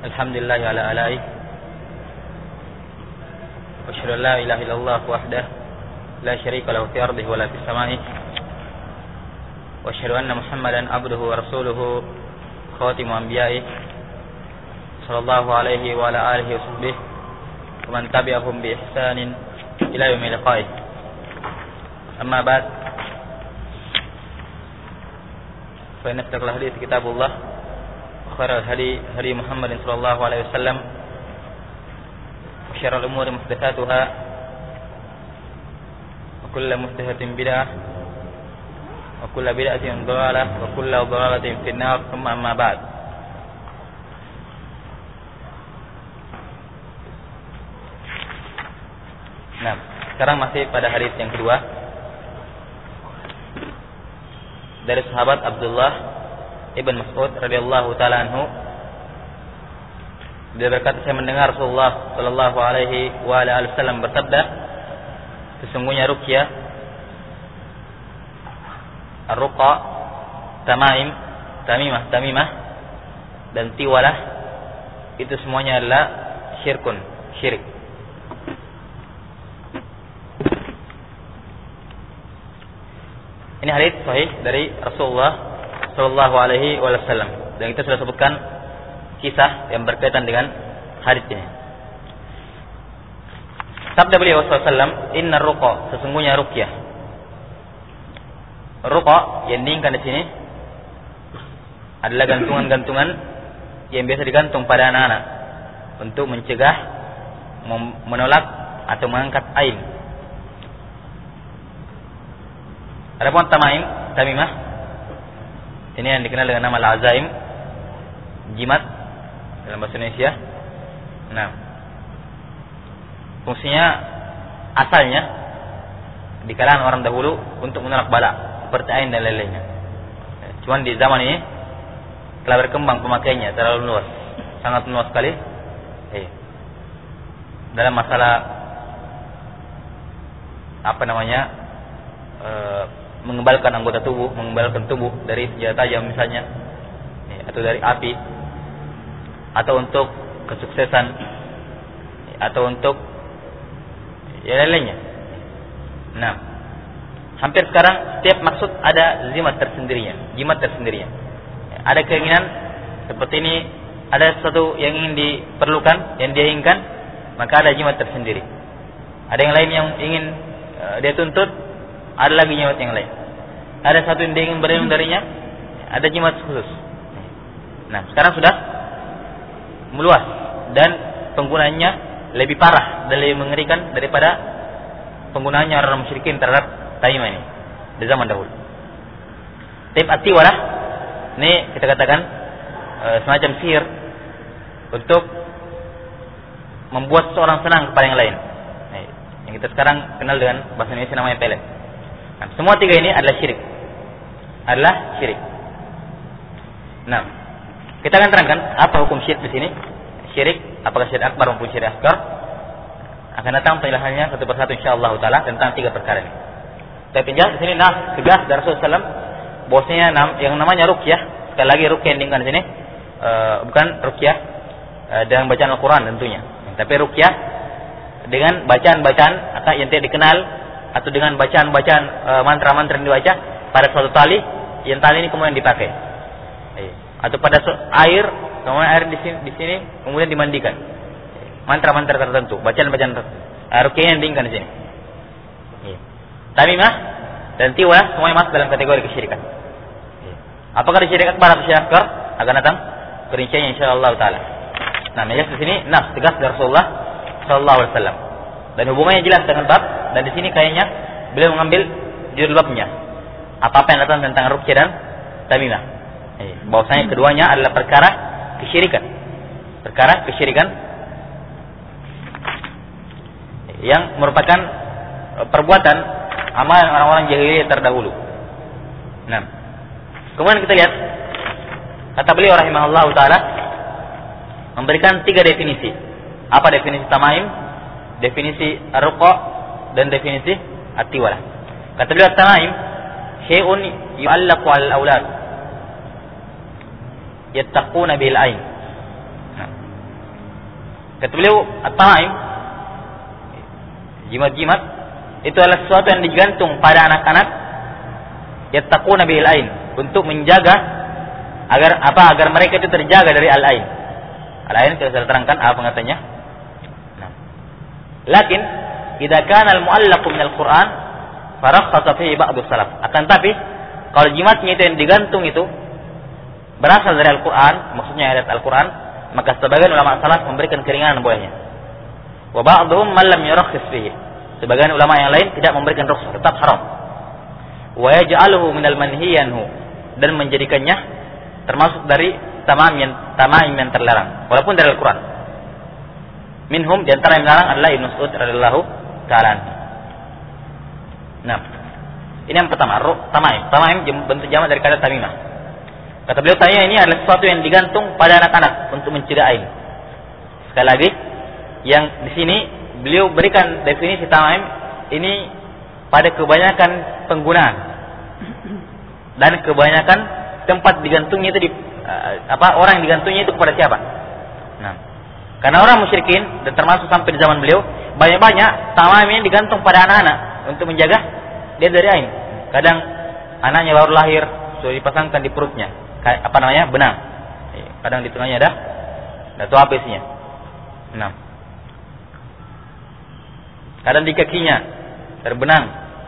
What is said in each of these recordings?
Alhamdulillah ala alaihi. Wa asyhadu an la ilaha illallah wahdahu la syarika lahu fil ardi wa la fis samai. Wa asyhadu anna Muhammadan abduhu wa rasuluhu khatimu anbiya'i sallallahu alaihi wa ala alihi wa sahbihi wa man tabi'ahum bi ihsanin ila yaumil liqa'i. Amma ba'd. Fa inna asdaqal hadits kitabullah خير الهدي هدي محمد صلى الله عليه وسلم وشر الأمور محدثاتها وكل محدثة بدعة وكل بدعة ضلالة وكل ضلالة في النار ثم أما بعد. Nah, sekarang masih pada hadis yang kedua dari sahabat Abdullah Ibn Mas'ud radhiyallahu taala anhu. Dia berkata, saya mendengar Rasulullah sallallahu alaihi wa alihi wasallam bersabda, sesungguhnya ruqyah, ar-ruqa, tamaim, tamimah dan tiwalah itu semuanya adalah syirik. Ini hadis sahih dari Rasulullah sallallahu alaihi wasallam, dan kita sudah sebutkan kisah yang berkaitan dengan hadis ini. Sabda beliau sallallahu alaihi wasallam, inna ruqa, sesungguhnya ruqyah. Ruqa yang diinginkan di sini adalah gantungan-gantungan yang biasa digantung pada anak-anak untuk mencegah, menolak atau mengangkat ain. Adapun tamimah ini yang dikenal dengan nama al-azaim, jimat dalam bahasa Indonesia. Nah, fungsinya asalnya di kalangan orang dahulu untuk menolak bala seperti ain dan lain-lainnya. Cuman di zaman ini telah berkembang pemakaiannya terlalu luas, sangat luas sekali. Dalam masalah mengembalkan anggota tubuh, mengembalkan tubuh dari senjata tajam misalnya, atau dari api, atau untuk kesuksesan, atau untuk lain-lainnya. Nah, hampir sekarang setiap maksud ada jimat tersendirinya. Ada keinginan seperti ini, ada sesuatu yang ingin diperlukan, yang dia inginkan, maka ada jimat tersendiri. Ada yang lain yang ingin dia tuntut, ada lagi jimat yang lain. Ada satu yang dia ingin berlindung darinya, ada jimat khusus. Nah, sekarang sudah meluas dan penggunaannya lebih parah dan lebih mengerikan daripada penggunaannya orang musyrikin terhadap tamimah ini di zaman dahulu. Tip atiwalah ini kita katakan semacam sihir untuk membuat seorang senang kepada yang lain. Nah, yang kita sekarang kenal dengan bahasa Indonesia namanya pelet. Nah, semua tiga ini adalah syirik. Nah, kita akan terangkan apa hukum syirik di sini. Syirik, apakah syirik akbar maupun syirik asghar? Akan datang penjelasannya satu persatu insyaallah taala tentang tiga perkara ini. Tapi penjelasan di sini tegas dari Rasulullah SAW bahwasanya yang namanya ruqyah, sekali lagi ruqyah yang diinginkan di sini bukan ruqyah dengan bacaan Al-Qur'an tentunya, tapi ruqyah dengan bacaan-bacaan yang tidak dikenal, atau dengan bacaan-bacaan mantra-mantra yang dibaca pada suatu tali, yang tali ini kemudian dipakai, atau pada air, kemudian air di sini kemudian dimandikan, mantra-mantra tertentu, bacaan-bacaan tertentu. Ruqyah yang diinginkan di sini. Tamimah dan tiwalah semuanya masuk dalam kategori kesyirikan. Apakah syirik akbar atau syirik asghar? Akan datang perinciannya insyaallah taala. Nah, jelas di sini tegas dari Rasulullah sallallahu alaihi wasallam. Dan hubungannya jelas dengan bab, dan di sini kayaknya beliau mengambil judul babnya. Apa yang datang tentang ruqyah dan tamimah. Bahwasanya keduanya adalah perkara kesyirikan yang merupakan perbuatan amalan orang-orang jahiliyah terdahulu. Nah, kemudian kita lihat kata beliau rahimahullahu taala memberikan tiga definisi. Apa definisi tamaim, definisi ar-ruqa, dan definisi at-tiwalah. Kata beliau tamaim syai'un yu'allaqu 'ala al-awlad yattaquna bil ain. Kata beliau, at-tamaim, jimat-jimat itu adalah sesuatu yang digantung pada anak-anak yattaquna bil ain, untuk menjaga agar mereka itu terjaga dari al-ain. Al-ain kita sudah terangkan apa pengertiannya. Nah. Lakin idza kana al-mu'allaq min al-Qur'an farakhasa fihi ba'd salaf. Akan tapi kalau jimatnya itu yang digantung itu berasal dari Al-Qur'an, maksudnya ayat Al-Qur'an, maka sebagian ulama salaf memberikan keringanan bolehnya. Wa ba'dhum man lam yurakhis fihi. Sebagian ulama yang lain tidak memberikan rukhsah, tetap haram. Wa yaj'aluhu minal manhiyanhu, dan menjadikannya termasuk dari tamaim yang terlarang, walaupun dari Al-Qur'an. Minhum, di antara yang melarang adalah Ibnu Mas'ud radhiyallahu ta'ala. Nah, ini yang pertama, tamaim. Tamaim bentuk jamak dari kata tamimah. Kata beliau, tanya ini adalah sesuatu yang digantung pada anak-anak untuk mencegah ain. Sekali lagi, yang di sini beliau berikan definisi tamaim ini pada kebanyakan penggunaan dan kebanyakan tempat digantungnya itu orang yang digantungnya itu kepada siapa? Nah, karena orang musyrikin dan termasuk sampai di zaman beliau banyak tamaim ini digantung pada anak-anak untuk menjaga dia dari ain. Kadang anaknya baru lahir sudah dipasangkan di perutnya benang. Kadang di tengahnya ada tua isinya. Nah, kadang di kakinya terbenang.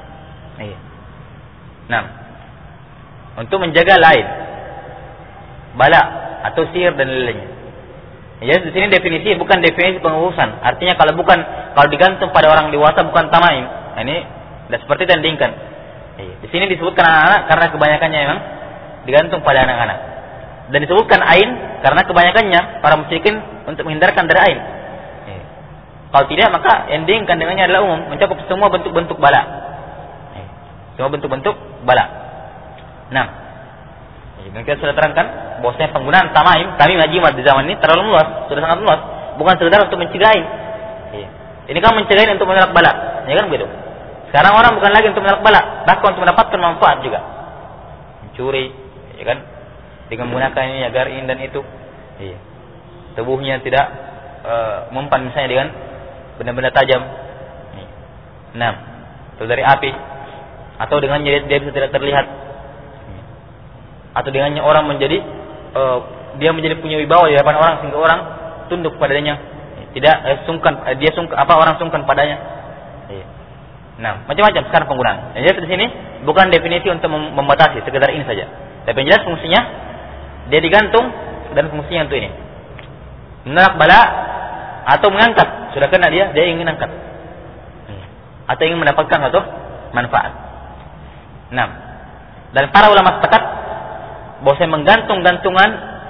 Nah, untuk menjaga lain, bala atau sihir dan lainnya. Jadi di sini definisi bukan definisi pengurusan. Artinya kalau digantung pada orang dewasa bukan tamaim. Nah, ini tidak seperti yang diinginkan. Di sini disebutkan anak-anak karena kebanyakannya memang digantung pada anak-anak. Dan disebutkan ain karena kebanyakannya para musyrikin untuk menghindarkan dari ain. Kalau tidak maka yang diinginkan dengannya adalah umum, mencakup semua bentuk-bentuk bala. Semua bentuk-bentuk bala. Nah, kita sudah terangkan bahwasanya penggunaan tamimah jimat di zaman ini terlalu luas, sudah sangat luas, bukan sekedar untuk mencegah. Ini kan mencegah untuk menolak bala, ya kan begitu. Sekarang orang bukan lagi untuk menolak bala, bahkan untuk mendapatkan manfaat juga. Mencuri, ya kan? Dengan menggunakan ini agar ini dan itu. Tubuhnya tidak mempan misalnya dengan benda-benda tajam. Nah, atau dari api, atau dengannya dia bisa tidak terlihat. Atau dengannya orang menjadi dia menjadi punya wibawa di hadapan orang sehingga orang tunduk padanya, tidak orang sungkan padanya. Nah, macam-macam sekarang penggunaan. Jadi di sini bukan definisi untuk membatasi, sekedar ini saja. Tapi yang jelas fungsinya dia digantung dan fungsinya untuk ini. Menolak bala atau mengangkat, sudah kena dia ingin angkat. Atau ingin mendapatkan satu manfaat. Nah, dan para ulama sepakat bahwa menggantung-gantungan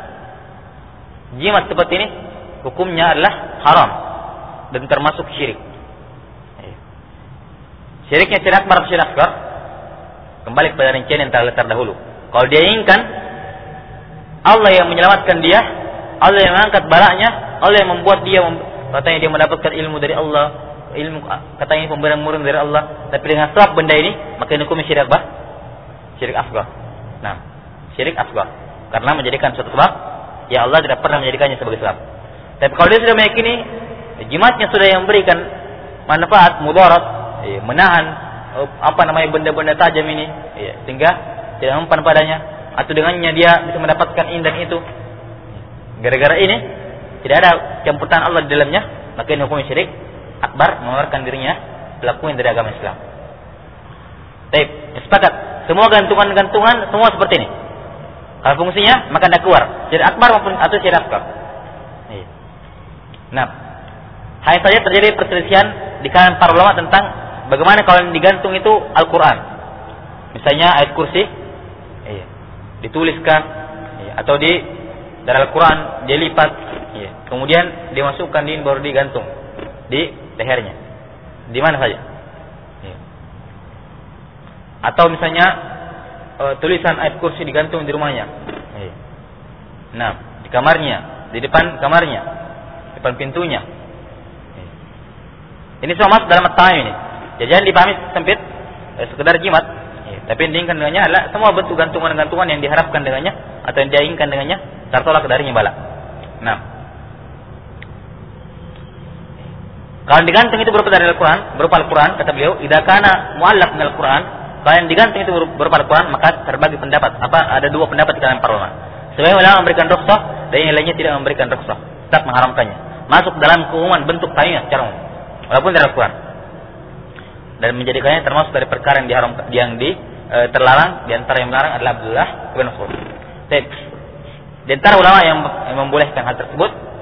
jimat seperti ini hukumnya adalah haram dan termasuk syirik. Syiriknya syirik akbar atau syirik asghar? Kembali kepada rincian yang telah terdahulu. Kalau dia inginkan Allah yang menyelamatkan dia, Allah yang mengangkat balanya, Allah yang membuat dia katanya dia mendapatkan ilmu dari Allah, ilmu katanya pemberian murni dari Allah, tapi dengan sebab benda ini maka ini hukumnya syirik akbar, syirik asghar. Nah, syirik asghar karena menjadikan suatu sebab ya Allah tidak pernah menjadikannya sebagai sebab. Tapi kalau dia sudah meyakini jimatnya sudah yang memberikan manfaat mudarat, menahan benda-benda tajam ini, sehingga tidak mempan padanya, atau dengannya dia bisa mendapatkan ini dan itu. Gara-gara ini tidak ada campuran Allah di dalamnya, maka ini hukumnya syirik akbar, mengeluarkan dirinya pelakunya dari agama Islam. Baik, sepakat. Semua gantungan-gantungan semua seperti ini. Kalau fungsinya maka tidak keluar syirik akbar maupun atau syirik asghar. Nah, hanya saja terjadi perselisihan di kalangan para ulama tentang bagaimana kalau yang digantung itu Al-Quran. Misalnya ayat kursi dituliskan atau dari Al-Quran dia lipat, kemudian dimasukkan baru digantung di lehernya, di mana saja. Atau misalnya tulisan ayat kursi digantung di rumahnya. Nah, di kamarnya, di depan kamarnya, depan pintunya. Ini semua masuk dalam at-tamim ini. Jadi jangan dipahami sempit sekedar jimat. Tapi yang diinginkan dengannya adalah semua bentuk gantungan-gantungan yang diharapkan dengannya atau yang diinginkan dengannya tertolak darinya bala. Nah, Kalau digantung itu berupa dari Al-Quran, kata beliau, idza kana mu'allaq min Al-Quran, kalau yang digantung itu berupa Al-Quran, maka terbagi pendapat. Ada dua pendapat di kalangan para ulama. Sebagian ulama memberikan rukhsah dan yang lainnya tidak memberikan rukhsah, tetap mengharamkannya. Masuk dalam keumuman bentuk tamimah secara umum, walaupun dari Al-Quran. Dan menjadikannya termasuk dari perkara yang diharamkan, terlarang. Di antara yang melarang adalah Abdullah bin Mas'ud. Di antara ulama yang membolehkan hal tersebut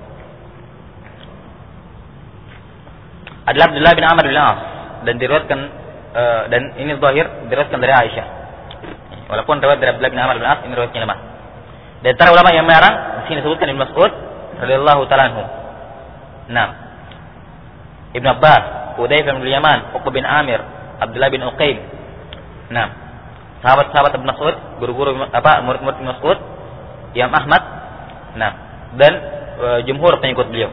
adalah Abdullah bin Amr bin As, dan diriwayatkan dan ini zahir diriwayatkan dari Aisyah. Walaupun riwayat dari Abdullah bin Amr bin As ini riwayatnya lemah. Di antara ulama yang melarang di sini disebutkan Ibnu Mas'ud radhiyallahu ta'ala anhu. Ibnu Abbas, Hudzaifah bin Yaman, Uqbah bin Amir, Abdullah bin Uqaim. Sahabat-sahabat Ibnu Mas'ud, guru-guru murid-murid Ibnu Mas'ud, Imam Ahmad, dan jumhur pengikut beliau.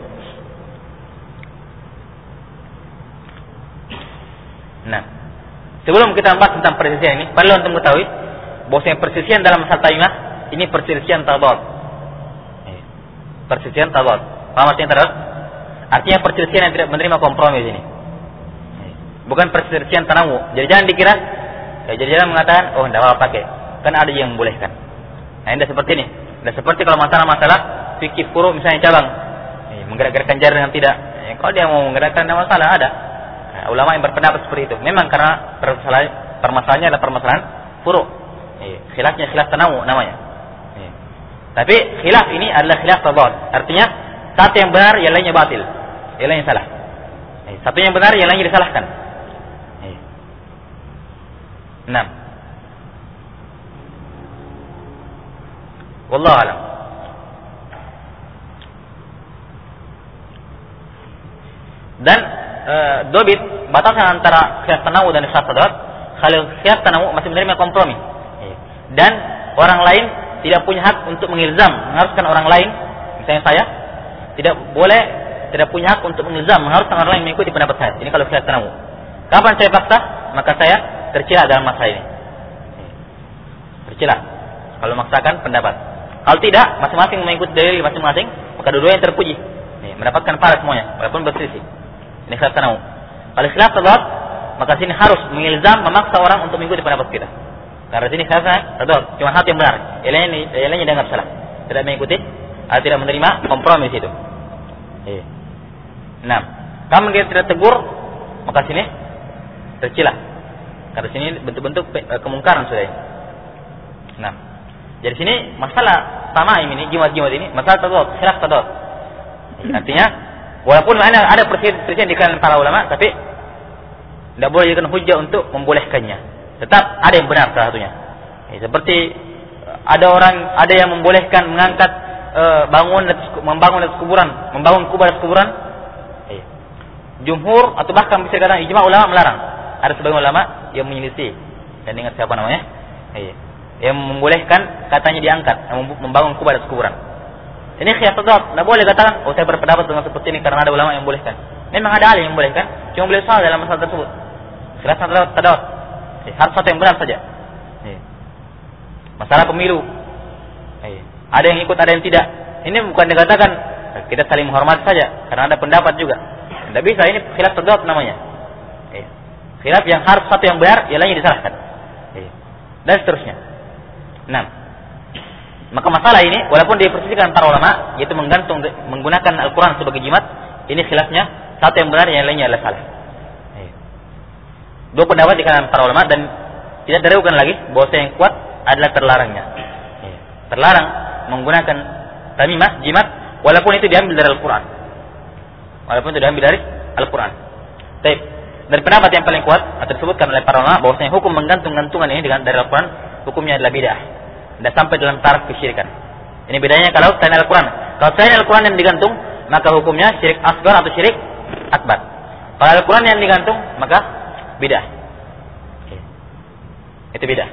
Sebelum kita membahas tentang perselisihan ini, perlu untuk mengetahui bahwa perselisihan dalam masalah taimah ini perselisihan tadad. Perselisihan tadad. Paham artinya tadad? Artinya perselisihan yang tidak menerima kompromi di sini. Bukan perselisihan tanawu. Jadi jangan dikira jadi mengatakan, oh tidak apa-apa pakai. Kan ada yang membolehkan. Tidak seperti ini. Tidak seperti kalau masalah fikih furu misalnya cabang. Menggerak-gerakkan jari dengan tidak. Kalau dia mau menggerakkan tidak masalah, ada. Ulama yang berpendapat seperti itu. Memang karena permasalahannya adalah permasalahan furu. Khilafnya khilaf tanawu namanya. Tapi khilaf ini adalah khilaf tadad. Artinya satu yang benar, yang lainnya batil. Yang lainnya salah. Satu yang benar, yang lainnya disalahkan. Wallahu a'lam. Dan dobit batasan antara khilaf tanawu dan khilaf tadad, kalau khilaf tanawu masih menerima kompromi. Dan orang lain tidak punya hak untuk mengharuskan orang lain, misalnya saya tidak punya hak untuk mengharuskan orang lain mengikuti pendapat saya. Ini kalau khilaf tanawu. Kapan saya paksa, maka saya tercela dalam masalah ini. Tercela kalau memaksakan pendapat. Kalau tidak, masing-masing mengikuti dalil masing-masing, maka dua-duanya terpuji. Mendapatkan pahala semuanya, walaupun berselisih. Ini khilaf tanawu. Kalau khilaf tadad, maka sini harus memaksa orang untuk mengikuti pendapat kita. Karena sini khilaf tadad, cuma hati yang benar. Yang lainnya dianggap salah. Tidak mengikuti, atau tidak menerima kompromi itu. Kamu kita tidak tegur, maka sini tercela. Karena sini bentuk-bentuk kemungkaran sudah. Jadi sini masalah tamaim ini, jimat-jimat ini, masalah tadad, khilaf tadad. Artinya walaupun ada perselisihan di kalangan para ulama, tapi tidak boleh dijadikan hujjah untuk membolehkannya. Tetap ada yang benar salah satunya. Seperti ada yang membolehkan mengangkat membangun kubah atas kuburan. Jumhur atau bahkan bisa dikatakan ijma ulama melarang. Ada sebagian ulama yang menyelisih. Dan ingat siapa namanya? Yang membolehkan katanya diangkat, membangun kubah atas kuburan. Ini khilaf tadad. Tidak boleh katakan, saya berpendapat dengan seperti ini karena ada ulama yang membolehkan. Memang ada ahli yang membolehkan, cuma beliau salah dalam masalah tersebut. Khilaf tadad. Harus satu yang benar saja. Masalah pemilu. Ada yang ikut, ada yang tidak. Ini bukan dikatakan kita saling menghormati saja, karena ada pendapat juga. Tidak bisa, ini khilaf tadad namanya. Khilaf yang harus satu yang benar, yang lainnya disalahkan. Dan seterusnya. Maka masalah ini walaupun diperselisihkan para ulama, yaitu menggunakan Al-Quran sebagai jimat, ini khilafnya satu yang benar, yang lainnya adalah salah. Dua pendapat di kalangan para ulama, dan tidak diragukan lagi bahwa yang kuat adalah terlarangnya. Terlarang menggunakan tamimah, jimat, walaupun itu diambil dari Al-Quran. Baik. Dan pendapat yang paling kuat tersebutkan oleh para ulama bahwasanya hukum menggantung-gantungan ini dari Al-Quran, hukumnya adalah bid'ah. Tidak sampai dalam taraf kesyirikan. Ini bedanya kalau selain Al-Quran. Kalau selain Al-Quran yang digantung, maka hukumnya syirik asghar atau syirik akbar. Kalau Al-Quran yang digantung, maka bid'ah. Itu bid'ah.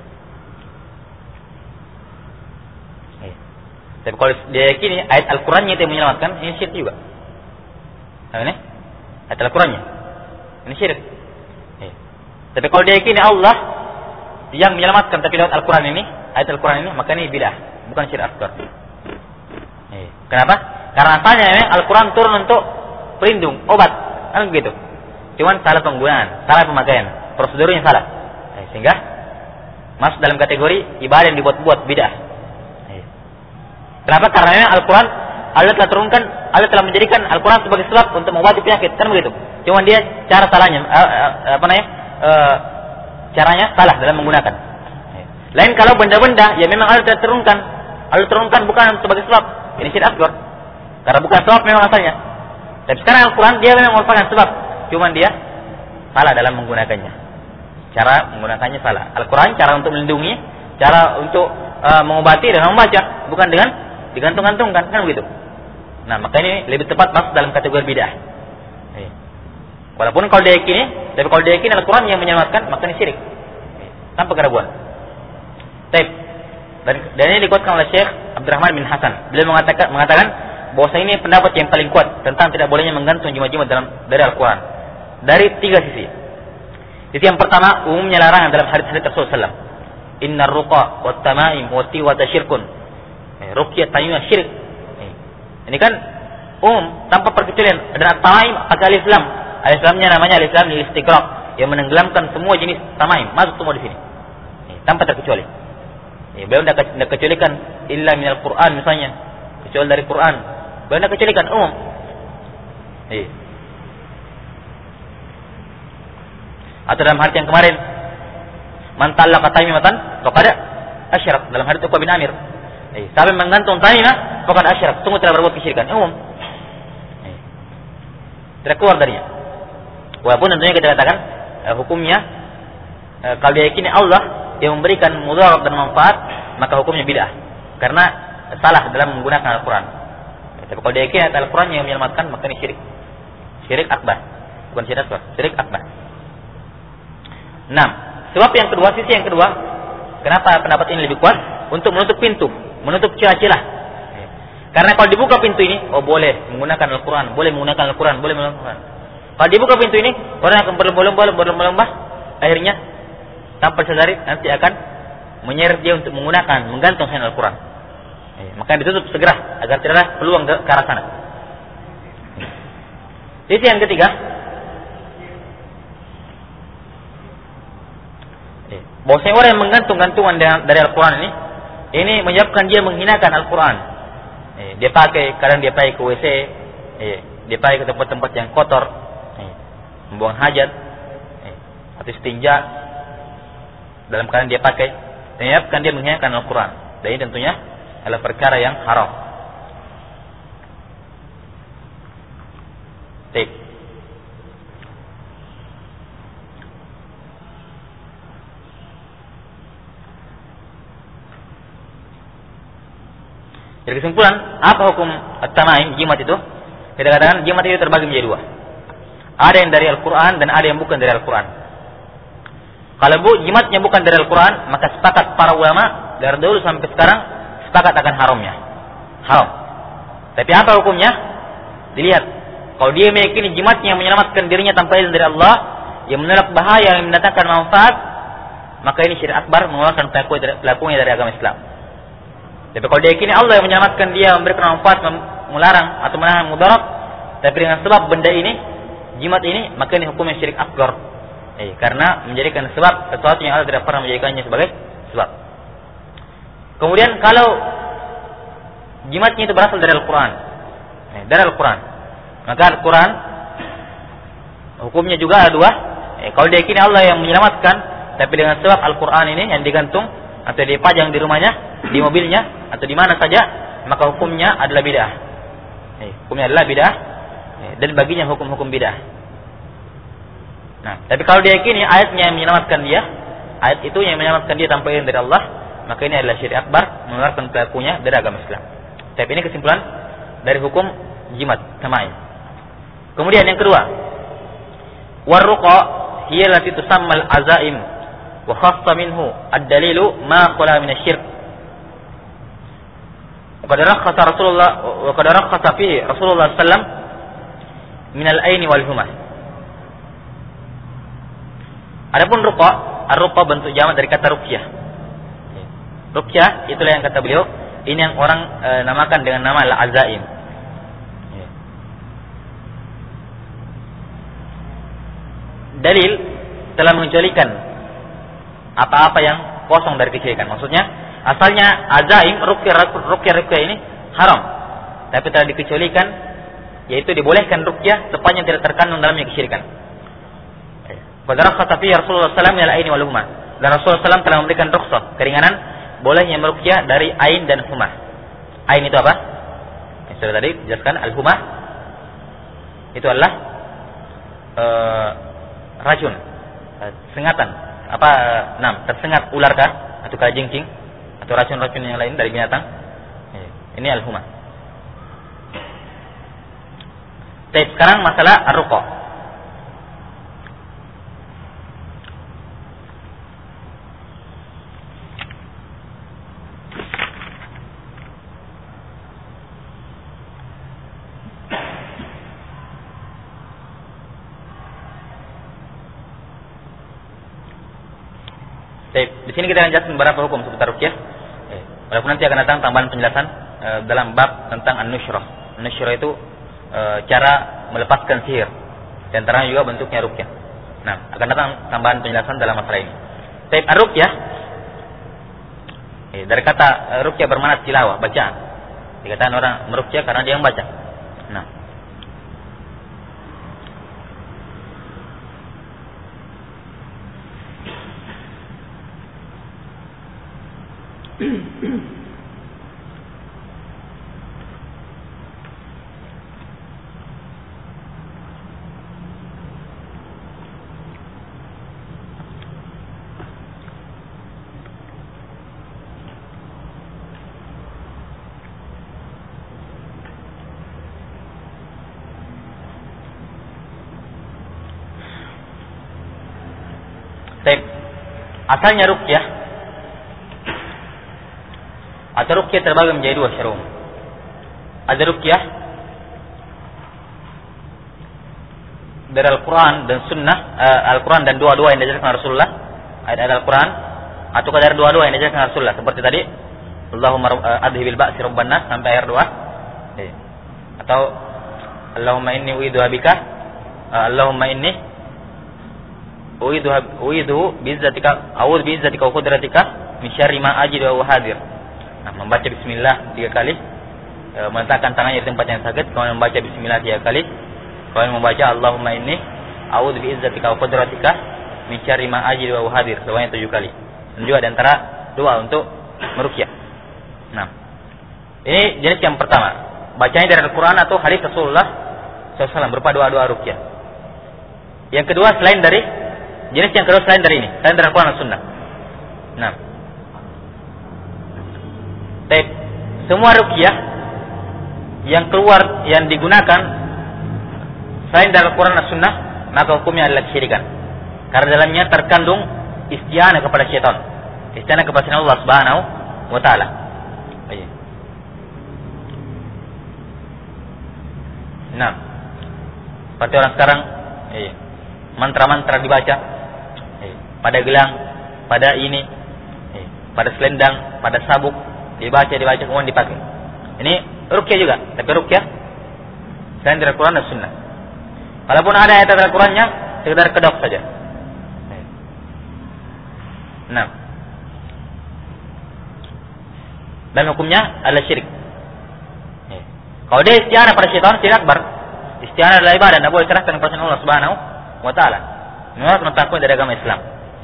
Tapi kalau dia yakini ayat Al-Qurannya itu yang menyelamatkan, ini syirik juga. Ini ayat Al-Qurannya, ini syirik. Tapi kalau dia yakini Allah yang menyelamatkan tapi lewat Al-Quran ini, ayat Al-Quran ini, maka ini bid'ah, bukan syirik asghar. Kenapa? Karena asalnya Al-Quran turun untuk pelindung, obat, kan begitu. Cuman salah penggunaan, salah pemakaian, prosedurnya salah. Sehingga masuk dalam kategori ibadah yang dibuat-buat bid'ah. Kenapa? Karena memang Al-Quran Allah telah menjadikan Al-Quran sebagai sebab untuk mengobati penyakit, kan begitu. Cuman dia cara salahnya, caranya salah dalam menggunakan. Lain kalau benda-benda ya memang Allah telah turunkan bukan sebagai sebab, ini syirik akbar. Karena bukan sebab memang asalnya. Tapi sekarang Al-Quran dia memang merupakan sebab, cuman dia salah dalam menggunakannya. Cara menggunakannya salah. Al-Quran cara untuk melindungi, cara untuk mengobati dan membaca, bukan dengan digantung-gantungkan, kan begitu. Nah, maka ini lebih tepat masuk dalam kategori bid'ah. Walaupun kalau dia yakini, tapi kalau dia yakini Al-Quran yang menyelamatkan, maka ini syirik. Tanpa keraguan. Dan ini dikuatkan oleh Syekh Abdurrahman bin Hasan. Beliau mengatakan bahwa ini pendapat yang paling kuat tentang tidak bolehnya menggantung jimat-jimat dari Al-Quran. Dari 3 sisi. Sisi yang pertama, umumnya larangan dalam hadis-hadis Rasulullah SAW. Innar ruqa wat tamaim wat tiwata syirkun. Ruqyah tayyi'ah syirik. Ini kan umum tanpa perkecualian. Dan tamaim pakai alif lam. Alif lamnya namanya alif lam lil istiqraq, yang menenggelamkan semua jenis tamaim, masuk semua di sini. Tanpa terkecuali. Beliau tidak kecualikan illa minal Quran misalnya, kecuali dari Quran. Beliau tidak kecualikan umum. Atau dalam hadis yang kemarin, man talaqa tamimatan faqad asyrak, dalam hadis Uqbah bin Amir. Sampai menggantung tamimah faqad asyrak, sungguh telah berbuat kesyirikan. Umum. Tidak keluar darinya. Walaupun tentunya kita katakan hukumnya kalau dia yakini Allah yang memberikan mudarat dan manfaat, maka hukumnya bid'ah. Karena salah dalam menggunakan Al-Quran. Tapi kalau dia yakini Al-Quran yang menyelamatkan, maka ini syirik. Syirik akbar. Bukan syirik akbar, syirik akbar. 6. Sebab yang kedua, sisi yang kedua, kenapa pendapat ini lebih kuat? Untuk menutup pintu, menutup celah-celah. Karena kalau dibuka pintu ini, boleh menggunakan Al-Quran, boleh menggunakan Al-Quran, boleh menggunakan Al-Quran. Kalau dibuka pintu ini, orang akan berlomba-lomba, akhirnya tanpa sadari nanti akan menyeret dia untuk menggunakan, menggantung selain Al-Quran. Maka ditutup segera agar tidak ada peluang ke arah sana. Sisi yang ketiga, bahwasanya orang yang menggantung-gantungan dari Al-Quran ini menyebabkan dia menghinakan Al-Quran. Dia pakai, kadang dia pakai ke WC, dia pakai ke tempat-tempat yang kotor, membuang hajat, atau istinja, dalam keadaan dia pakai, menyebabkan dia menghinakan Al-Quran. Dan ini tentunya adalah perkara yang haram. Jadi kesimpulan, apa hukum at-tamaim, jimat itu? Kita katakan jimat itu terbagi menjadi 2. Ada yang dari Al-Quran dan ada yang bukan dari Al-Quran. Kalau jimatnya bukan dari Al-Quran, maka sepakat para ulama dari dulu sampai sekarang sepakat akan haramnya. Haram. Tapi apa hukumnya? Dilihat. Kalau dia meyakini jimatnya yang menyelamatkan dirinya tanpa izin dari Allah, yang menolak bahaya, yang mendatangkan manfaat, maka ini syirik akbar, mengeluarkan pelakunya dari agama Islam. Tapi kalau dia yakini Allah yang menyelamatkan dia, memberikan manfaat, melarang atau menahan mudarat, tapi dengan sebab benda ini, jimat ini, maka ini hukumnya syirik akbar. Karena menjadikan sebab sesuatu yang Allah tidak pernah menjadikannya sebagai sebab. Kemudian kalau jimatnya itu berasal dari Al-Quran, dari Al-Quran, maka Al-Quran hukumnya juga ada 2. Kalau dia yakini Allah yang menyelamatkan, tapi dengan sebab Al-Quran ini yang digantung atau dipajang di rumahnya, di mobilnya, atau di mana saja, maka hukumnya adalah bid'ah. Hukumnya adalah bid'ah, dan baginya hukum-hukum bid'ah. Nah, tapi kalau dia yakini ayatnya yang menyelamatkan dia, ayat itu yang menyelamatkan dia tanpa izin dari Allah, maka ini adalah syirik akbar, mengeluarkan pelakunya dari agama Islam. Tapi ini kesimpulan dari hukum jimat, tamaim. Kemudian yang kedua, warruqa hiya allati tusamma al-azaim wa khassa minhu ad-dalilu ma khala min asy-syirk. Wa qad rakhasa fihi Rasulullah sallallahu alaihi wasallam min al-aini wal humah. Adapun ruqa, ar-ruqa bentuk jamak dari kata ruqyah. Ruqyah itulah yang kata beliau, ini yang orang namakan dengan nama al-azaim. dalil telah mengecualikan apa-apa yang kosong dari kesyirikan. Maksudnya asalnya azaim ruqyah ini haram, tapi telah dikecualikan, yaitu dibolehkan ruqyah sepanjang tidak terkandung dalamnya kesyirikan. Pada kata Rasulullah SAW minal aini wal humah, dan Rasulullah SAW telah memberikan rukhsah, keringanan bolehnya meruqyah dari ain dan humah. Ain itu apa? Yang sudah tadi dijelaskan. Al-humah itu adalah racun, sengatan, tersengat ular kah, atau kalajengking, atau racun-racun yang lain dari binatang. Ini al-humah. Baik, sekarang masalah ar-ruqa. Di sini kita akan jelaskan beberapa hukum seputar ruqyah. Walaupun nanti akan datang tambahan penjelasan dalam bab tentang an-nusyrah. An-nusyrah itu cara melepaskan sihir. Dan antaranya juga bentuknya ruqyah. Nah, akan datang tambahan penjelasan dalam masalah ini. Baik, ar-ruqyah dari kata ruqyah bermakna tilawah, bacaan. Dikatakan orang meruqyah karena dia membaca. Nah, asalnya ruqyah atau ruqyah terbagi menjadi dua secara umum. Ada ruqyah dari Al-Quran dan Sunnah, Al-Quran dan dua-dua yang diajarkan Rasulullah, ayat-ayat Al-Quran, atau dari dua-dua yang diajarkan Rasulullah, seperti tadi Allahumma adhibil ba'si rabban nas sampai ayat 2. Atau Allahumma inni u'idhuha bika, Allahumma inni u'idhu bizzatika a'udzu bizzatika wa qudratika min syarri ma ajidu wa hadir. Nah, membaca bismillah 3 kali, meletakkan tangannya di tempat yang sakit, kemudian membaca bismillah 3 kali, kemudian membaca Allahumma inni a'udzu bizzatika wa qudratika min syarri ma ajidu wa hadir sebanyak 7 kali. Dan juga di antara doa untuk meruqyah. Nah, ini jenis yang pertama, bacanya dari Al-Quran atau hadis Rasulullah SAW berupa doa-doa ruqyah. Yang kedua selain dari jenis yang kedua selain dari ini, selain dari Al-Quran dan Sunnah. Nah, semua ruqyah yang keluar yang digunakan selain dari Al-Quran dan Sunnah, maka hukumnya adalah kesyirikan. Karena dalamnya terkandung isti'anah kepada syaitan, isti'anah kepada Allah Subhanahu wa taala. Nah, seperti orang sekarang, mantra-mantra dibaca pada gelang, pada ini, pada selendang, pada sabuk, dibaca kemudian dipakai. Ini ruqyah juga, tapi ruqyah selain dari Al-Quran dan Sunnah. Walaupun ada ayat dari Al-Qurannya, sekedar kedok saja. Nah, dan hukumnya adalah syirik. Kalau dia isti'anah pada syaitan, syirik akbar. Isti'anah adalah ibadah, tidak boleh serahkan kepada Allah Subhanahu wa taala. Menurut penetapan dari agama Islam.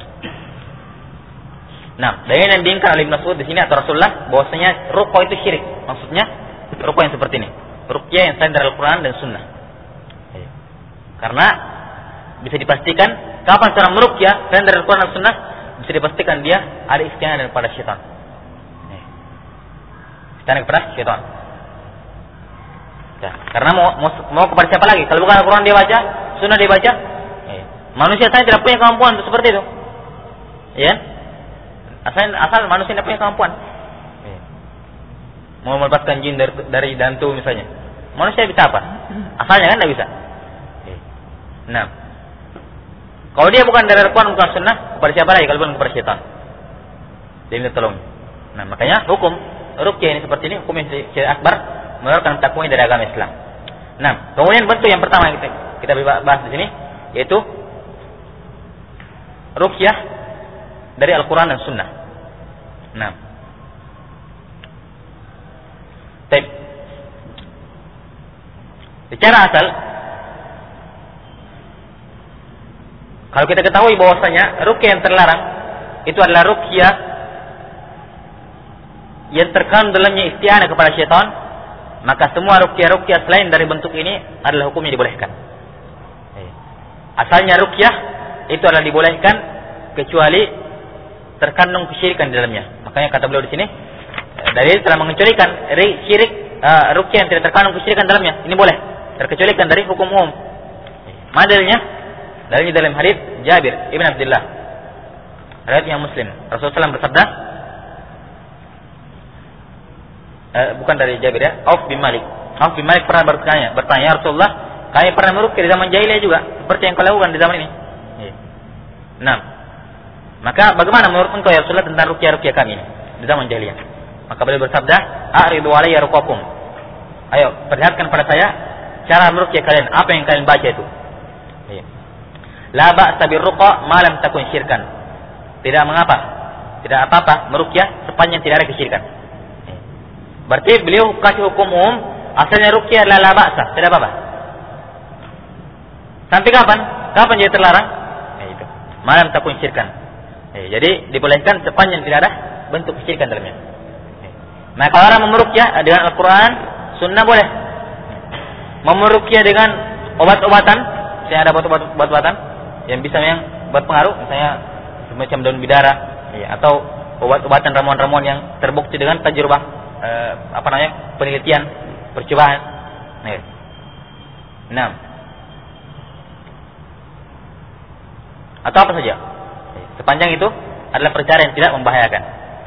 Nah, dari yang diinginkan oleh Ibnu Mas'ud di sini atau Rasulullah bahwasanya ruqyah itu syirik. Maksudnya ruqyah yang seperti ini. Ruqyah yang selain dari Al-Quran dan Sunnah. Karena bisa dipastikan kapan seorang meruqyah selain dari Al-Quran dan Sunnah, bisa dipastikan dia ada isti'anah daripada syaitan. Isti'anah kepada syaitan. Ya, karena mau kepada siapa lagi? Kalau bukan Al-Quran dia baca, Sunnah dia baca. Manusia saya tidak punya kemampuan untuk seperti itu. Ya. Asal manusia tidak punya kemampuan. Mau melepaskan jin dari dantu misalnya. Manusia bisa apa? Asalnya kan tidak bisa. Nah, kalau dia bukan dari Al-Quran, bukan Sunnah, kepada siapa lagi? Kalau bukan kepada syaitan. Dia minta tolong. Nah, makanya hukum ruqyah ini seperti ini, hukum yang syirik akbar, mengeluarkan takwin dari agama Islam. Nah, kemudian bentuk yang pertama yang kita bahas di sini, yaitu ruqyah dari Al-Quran dan Sunnah. Nah, secara asal, kalau kita ketahui bahwasanya ruqyah yang terlarang itu adalah ruqyah yang terkandung dalamnya isti'anah kepada syaitan, maka semua ruqyah-ruqyah selain dari bentuk ini adalah hukumnya dibolehkan. Asalnya ruqyah itu adalah dibolehkan kecuali terkandung kesyirikan di dalamnya. Makanya kata beliau di sini, dalil telah mengecualikan syirik, ruqyah yang tidak terkandung kesyirikan dalamnya, ini boleh, terkecualikan dari hukum umum. Dalilnya dalam hadis Jabir ibn Abdullah, riwayat yang Muslim. Rasulullah SAW bersabda, bukan dari Jabir ya, Auf bin Malik. Auf bin Malik pernah bertanya, ya Rasulullah, kami pernah meruqyah di zaman jahiliyah juga, seperti yang kau lakukan di zaman ini. Nah, maka bagaimana menurut engkau ya Rasulullah tentang ruqyah-ruqyah kami ini di zaman jahiliyah? Maka beliau bersabda, "A'ridu alayya ruqakum." Ayo, perlihatkan pada saya cara meruqyah kalian, apa yang kalian baca itu. La ba'sa birruqa ma lam takun syirkan. Tidak mengapa, tidak apa-apa meruqyah sepanjang tidak ada kesyirikan. Berarti beliau kasih hukum umum, asalnya ruqyah adalah la ba'sa, tidak apa-apa. Sampai kapan? Kapan jadi terlarang? Itu. Malam takun syirkan. Jadi dibolehkan sepanjang tidak ada bentuk kesyirikan dalamnya. Maka orang memeruqyah dengan Al-Quran, Sunnah boleh. Memeruqyah dengan obat-obatan, misalnya ada obat-obatan yang bisa yang berpengaruh, misalnya semacam daun bidara, atau obat-obatan ramuan-ramuan yang terbukti dengan tajrubah, penelitian, percobaan. Nah, atau apa saja, sepanjang itu adalah perkara yang tidak membahayakan.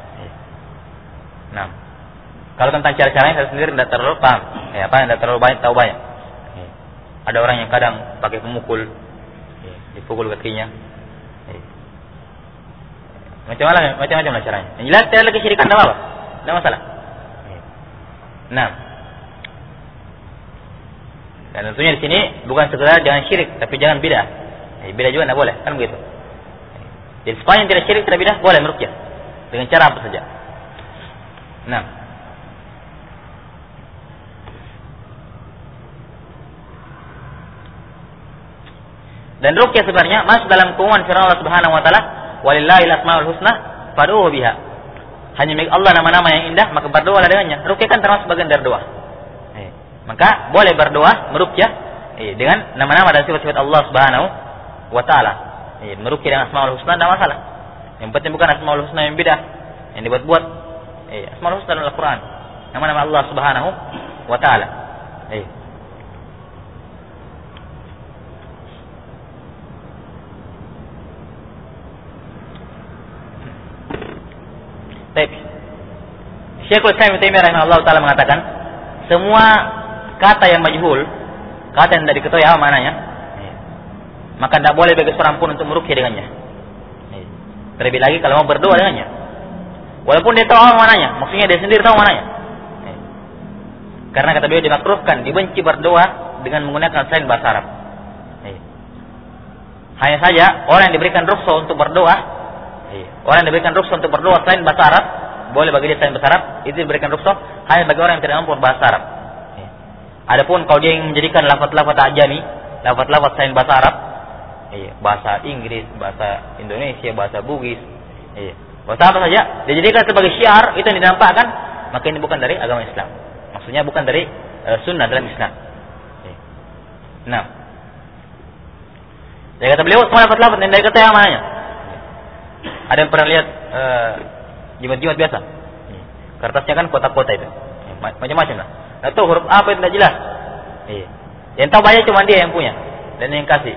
Nah, kalau tentang cara-caranya saya sendiri tidak terlalu paham, tidak terlalu banyak tahu banyak. Ada orang yang kadang pakai pemukul, dipukul kakinya, macam-macam lah caranya. Yang jelas tidak ada kesyirikan, tidak apa-apa, tidak masalah. Nah, dan tentunya di sini bukan sekedar jangan syirik, tapi jangan bidah. Bidah juga tidak boleh, kan begitu. Jadi sepanjang tidak syirik, tidak bidah, boleh meruqyah dengan cara apa saja. Nah, dan ruqyah sebenarnya masuk dalam keumuman firman Allah Subhanahu wa taala, "Walillahil asmaul husna fad'uhu biha." Hanya milik Allah nama-nama yang indah, maka berdoalah dengannya. Ruqyah kan termasuk bagian dari doa. Maka boleh berdoa meruqyah dengan nama-nama dan sifat-sifat Allah Subhanahu wa taala. Meruqyah dengan asmaul husna tidak masalah. Yang penting bukan asmaul husna yang bidah, yang dibuat-buat. Asmaul husna dalam Al-Quran, nama-nama Allah Subhanahu wa taala. Syekhul Islam Ibnu Taimiyah rahimahullah taala mengatakan, semua kata yang majhul, kata yang tidak diketahui apa maknanya, maka tidak boleh bagi seorang pun untuk meruqyah dengannya. Terlebih lagi kalau mau berdoa dengannya. Walaupun dia tahu apa maknanya, maksudnya dia sendiri tahu maknanya. Karena kata beliau dimakruhkan, dibenci berdoa dengan menggunakan selain bahasa Arab. Hanya saja orang yang diberikan rukhsah untuk berdoa, selain bahasa Arab, boleh bagi dia selain bahasa Arab, itu diberikan rukhsah hanya bagi orang yang tidak mampu bahasa Arab. Adapun kalau dia yang menjadikan lafaz-lafaz ajami, lafaz-lafaz selain bahasa Arab, bahasa Inggris, bahasa Indonesia, bahasa Bugis, bahasa apa saja, dia jadikan sebagai syiar, itu yang dinampakkan, maka ini bukan dari agama Islam. Maksudnya bukan dari sunnah dalam Islam. Nah, dia kata beliau semua lafaz-lafaz yang dari kata yang mananya. Ada yang pernah lihat jimat-jimat biasa, kertasnya kan kotak-kotak itu, macam-macam lah. Nggak tahu huruf apa itu tidak jelas. Yang tahu banyak cuma dia yang punya dan yang kasih.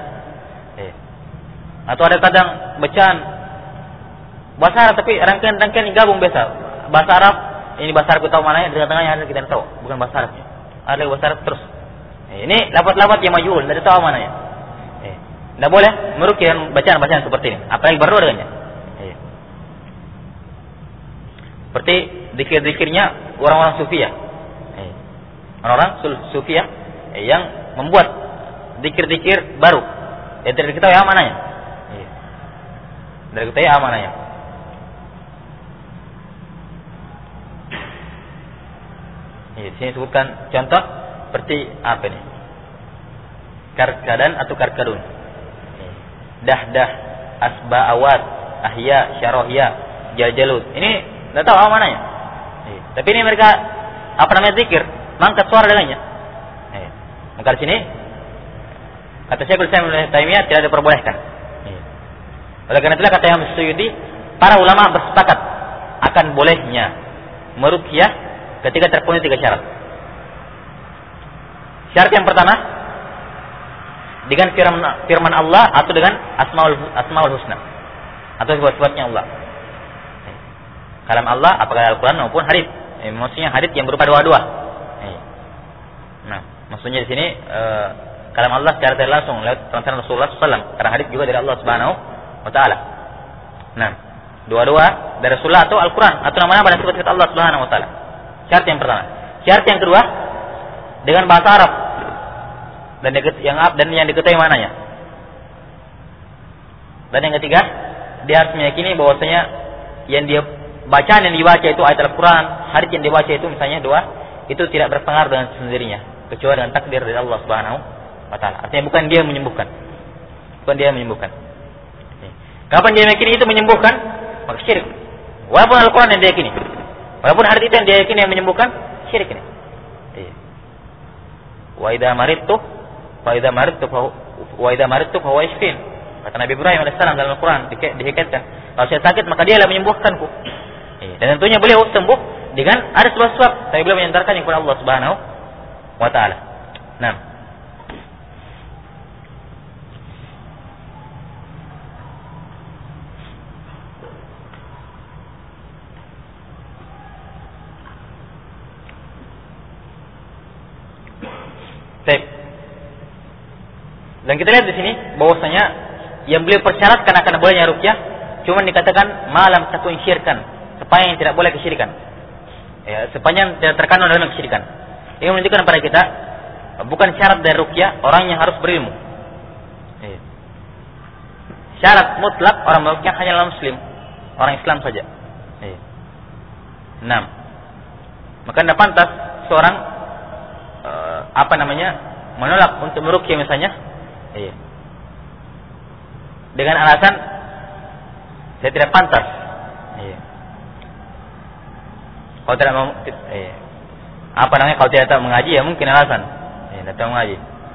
Atau ada kadang bacaan bahasa Arab tapi rangkaian-rangkaian gabung biasa. Bahasa Arab, ini bahasa Arab kita tahu mananya, di tengah-tengahnya ada kita tahu, bukan bahasa Arabnya. Ada bahasa Arab terus. Ini lafaz-lafaz yang majhul, tidak tahu mananya. Tidak boleh meruqyah bacaan-bacaan seperti ini, apalagi berdoa dengannya. Seperti zikir-zikirnya orang-orang Sufiyah. Orang-orang Sufiyah yang membuat zikir-zikir baru yang tidak diketahui apa mananya. Dari ketahui amanahnya. Di sini sebutkan contoh seperti apa ini? Karkadan atau karkadun. Dahdah, asba'awat, ahya, syarohya, jaljalut. Ini tidak tahu amanahnya. Tapi ini mereka zikir, mengangkat suara dengannya. Maka di sini kata Syekhul Islam Ibnu Taimiyah tidak diperbolehkan. Oleh karena itulah kata Imam Suyuti, para ulama bersepakat akan bolehnya meruqyah ketika terpenuhi 3 syarat. Syarat yang pertama dengan firman Allah atau dengan asmaul husna atau sifat-sifatnya Allah. Kalam Allah apakah Al-Qur'an maupun hadis. Maksudnya hadis yang berupa doa-doa. Nah, maksudnya di sini kalam Allah secara tidak langsung lewat perkataan Rasulullah SAW, karena hadis juga dari Allah Subhanahu wa taala. Nah, doa-doa dari Rasulullah atau Al-Qur'an atau nama-nama dan sifat-sifat Allah Subhanahu wa taala. Syarat yang pertama. Syarat yang kedua dengan bahasa Arab dan yang diketahui maknanya. Dan yang ketiga, dia harus meyakini bahwasanya bacaan yang dibaca itu ayat Al-Qur'an, hadis yang dibaca itu misalnya doa, itu tidak berpengaruh dengan sendirinya, kecuali dengan takdir dari Allah Subhanahu wa taala. Artinya bukan dia menyembuhkan. Bukan dia menyembuhkan. Kapan dia meyakini itu menyembuhkan? Maka syirik. Walaupun Al-Qur'an yang dia yakini. Walaupun hadis itu yang dia yakini yang menyembuhkan, syirik ini. Wa idza maridtu fa huwa yashfin. Kata Nabi Ibrahim alaihissalam dalam Al-Qur'an dihikayatkan, kalau saya sakit maka dialah menyembuhkanku. Dan tentunya beliau sembuh dengan ada sebab-sebab, tapi beliau menyandarkannya kepada Allah Subhanahu wa taala. Nah, dan kita lihat di sini bahwasanya yang beliau persyaratkan akan bolehnya ruqyah cuma dikatakan malam takun syirkan, sepanjang tidak boleh kesyirikan. Sepanjang tidak terkandung dalam kesyirikan. Ini menunjukkan kepada kita bukan syarat dari ruqyah orang yang harus berilmu. Syarat mutlak orang meruqyah hanyalah muslim, orang Islam saja. Nah, maka tidak pantas seorang menolak untuk meruqyah misalnya dengan alasan saya tidak pantas. Kalau tidak mau kalau tidak tahu mengaji ya mungkin alasan tidak tahu mengaji.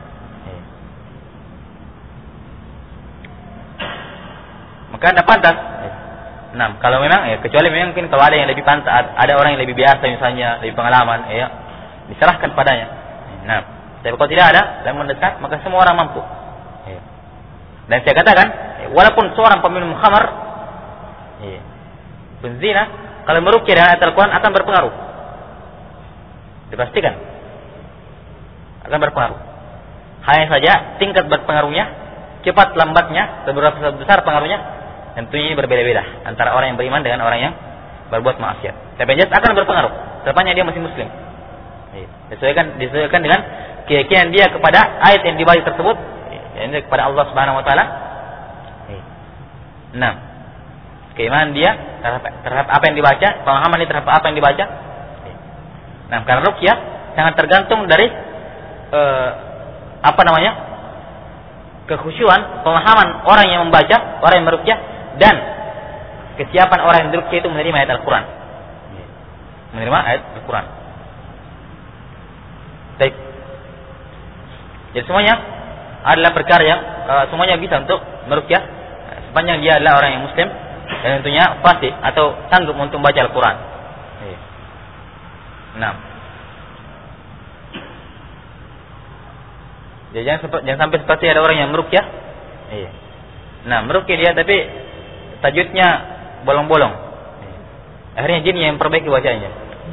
Maka tidak pantas. Nah, kalau memang kecuali memang mungkin kalau ada yang lebih pantas, ada orang yang lebih biasa misalnya, lebih pengalaman, diserahkan padanya. Nah, tapi kalau tidak ada dan mendesak, maka semua orang mampu. Dan saya katakan, walaupun seorang peminum khamar, penzina, kalau meruqyah dengan ayat Al-Quran akan berpengaruh. Dipastikan akan berpengaruh. Hanya saja tingkat berpengaruhnya, cepat lambatnya, seberapa besar pengaruhnya, tentunya berbeda-beda antara orang yang beriman dengan orang yang berbuat maksiat. Tapi jelas akan berpengaruh, sepanjang dia masih muslim. Disesuaikan dengan keyakinan dia kepada ayat yang dibaca tersebut, yaitu kepada Allah Subhanahu wa taala. Nah, keimanan dia terhadap apa yang dibaca, pemahaman dia terhadap apa yang dibaca. Nah, karena ruqyah sangat tergantung dari kekhusyuan, pemahaman orang yang membaca, orang yang meruqyah, dan kesiapan orang yang meruqyah itu menerima ayat Al-Quran. Menerima ayat Al-Quran. Baik. Jadi semuanya adalah perkara yang semuanya bisa untuk meruqyah sepanjang dia adalah orang yang muslim dan tentunya fasih atau sanggup untuk membaca Al-Quran. Nah, jadi jangan sampai seperti ada orang yang meruqyah. Nah, meruqyah dia tapi tajwidnya bolong-bolong. Akhirnya jin yang perbaiki bacanya.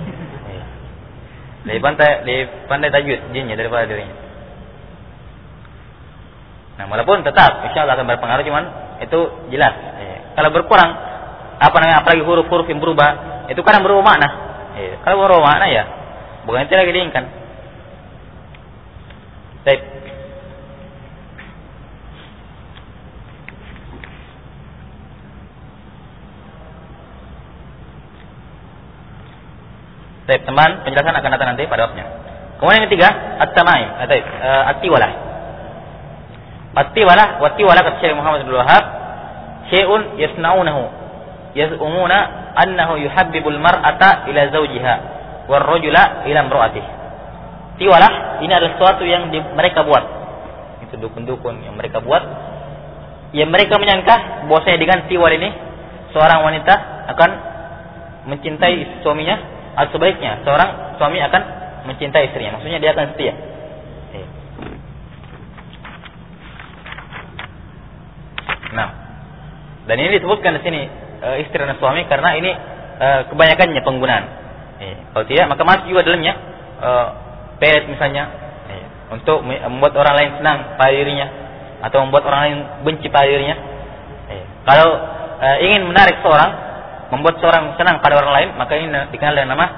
Lebih pandai tajwid jinnya daripada dirinya. Nah, walaupun tetap insyaallah akan berpengaruh, cuman itu jelas. Kalau berkurang apalagi huruf-huruf yang berubah, itu kadang berubah makna. Kalau berubah makna ya bukan itu lagi diinginkan. Baik. Baik, teman, penjelasan akan datang nanti pada waktunya. Kemudian yang ketiga, at-tamaim, at-tiwalah. At-tiwalah, wa tiwalah kata Syekh Muhammad Abdul Wahhab, syai'un yasna'unahu yaz'umuna annahu yuhabbibul mar'ata ila zawjiha war rajula ila imra'atihi. Tiwalah ini adalah sesuatu yang mereka buat. Itu dukun-dukun yang mereka buat. Yang mereka menyangka bahwasanya dengan tiwal ini seorang wanita akan mencintai suaminya, atau sebaliknya seorang suami akan mencintai istrinya. Maksudnya dia akan setia. Nah, dan ini disebutkan di sini istri dan suami karena ini kebanyakannya penggunaan. Kalau tidak maka masuk juga dalamnya pelet misalnya untuk membuat orang lain senang pada dirinya atau membuat orang lain benci pada dirinya. Kalau ingin menarik seorang, membuat seorang senang pada orang lain, maka ini dikenal dengan nama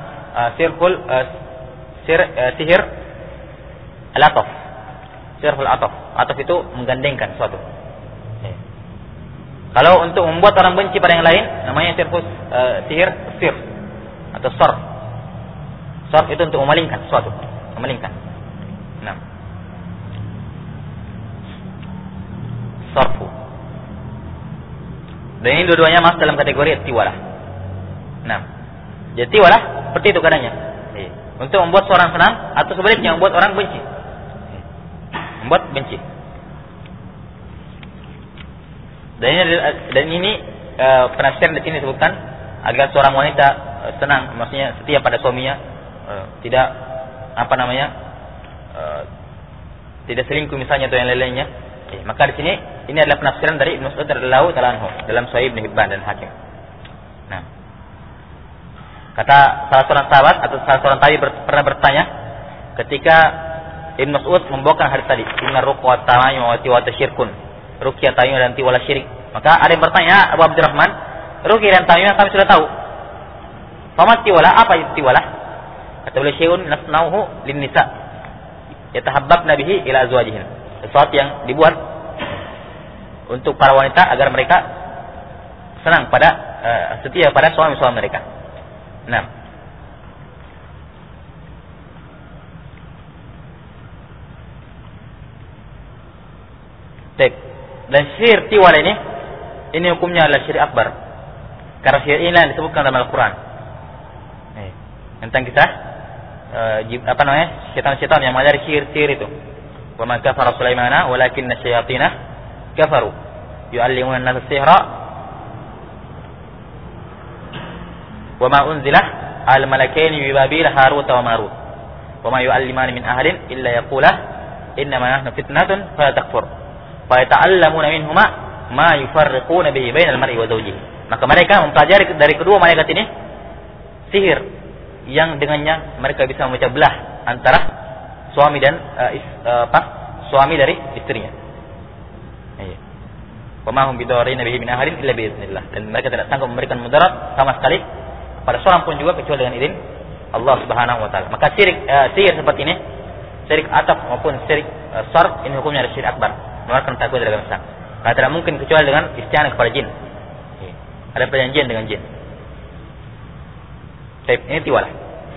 sihir al-ataf. Sihir al-ataf. Ataf itu menggandengkan sesuatu. Kalau untuk membuat orang benci pada yang lain, namanya sihir sir atau sarf. Sarf itu untuk memalingkan sesuatu, memalingkan. Nah, sarfu. Dan ini dua-duanya masuk dalam kategori tiwalah. Nah, jadi tiwalah seperti itu keadaannya. Untuk membuat seorang senang atau sebaliknya membuat orang benci. Membuat benci. Dan ini penafsiran di sini disebutkan agar seorang wanita senang, maksudnya setia pada suaminya, tidak tidak selingkuh misalnya atau yang lain-lainnya. Maka di sini ini adalah penafsiran dari Ibnu Mas'ud radhiyallahu ta'ala anhu dalam Sahih Ibnu Hibban dan Hakim. Nah, kata salah seorang sahabat atau salah seorang tabi pernah bertanya ketika Ibnu Mas'ud membawakan hadis tadi, inna ruqya tamai wa tiwata syirkun. Ruqyah tayyib dan tiwala syirik. Maka ada yang bertanya, Abu Abdurrahman, ruqyah dan tayyib kami sudah tahu. Fama tiwala, apa itu tiwala? Kata beliau, syai'un nasnauhu lin nisa yatahabbabna bihi ila azwajihin. Sesuatu yang dibuat untuk para wanita agar mereka senang pada setia pada suami-suami mereka. Nah, baik. Dan sihir tiwal ini hukumnya adalah syirik akbar. Karena sihir ini yang disebutkan dalam Al-Quran. Tentang kita syaitan-syaitan yang mengajari sihir-sihir itu. Wa ma kafara Sulaimana walakinna syayatina kafaru yu'allimuna an-nasa sihra wa ma unzila al-malakaini bi Babil Harut wa Marut wa ma yu'allimani min ahadin illa yaqula innama nahnu fitnatun fala takfur. Fayata'allamuna minhuma ma yufarriquna bihi bainal mar'i wa zawjihi. Maka mereka mempelajari dari kedua malaikat ini sihir yang dengannya mereka bisa memecah belah antara suami dan suami dari istrinya. Wa ma hum bidarrin bihi min ahadin illa bi idznillah. Dan mereka tidak sanggup memberikan mudarat sama sekali pada seorang pun juga kecuali dengan izin Allah Subhanahu wa taala. Maka sihir seperti ini, syirik ataf maupun syirik sarf, ini hukumnya adalah syirik akbar. Mengeluarkan takut dari agama Islam. Karena tidak mungkin kecuali dengan isti'anah kepada jin. Ada perjanjian dengan jin. Ini tiwalah.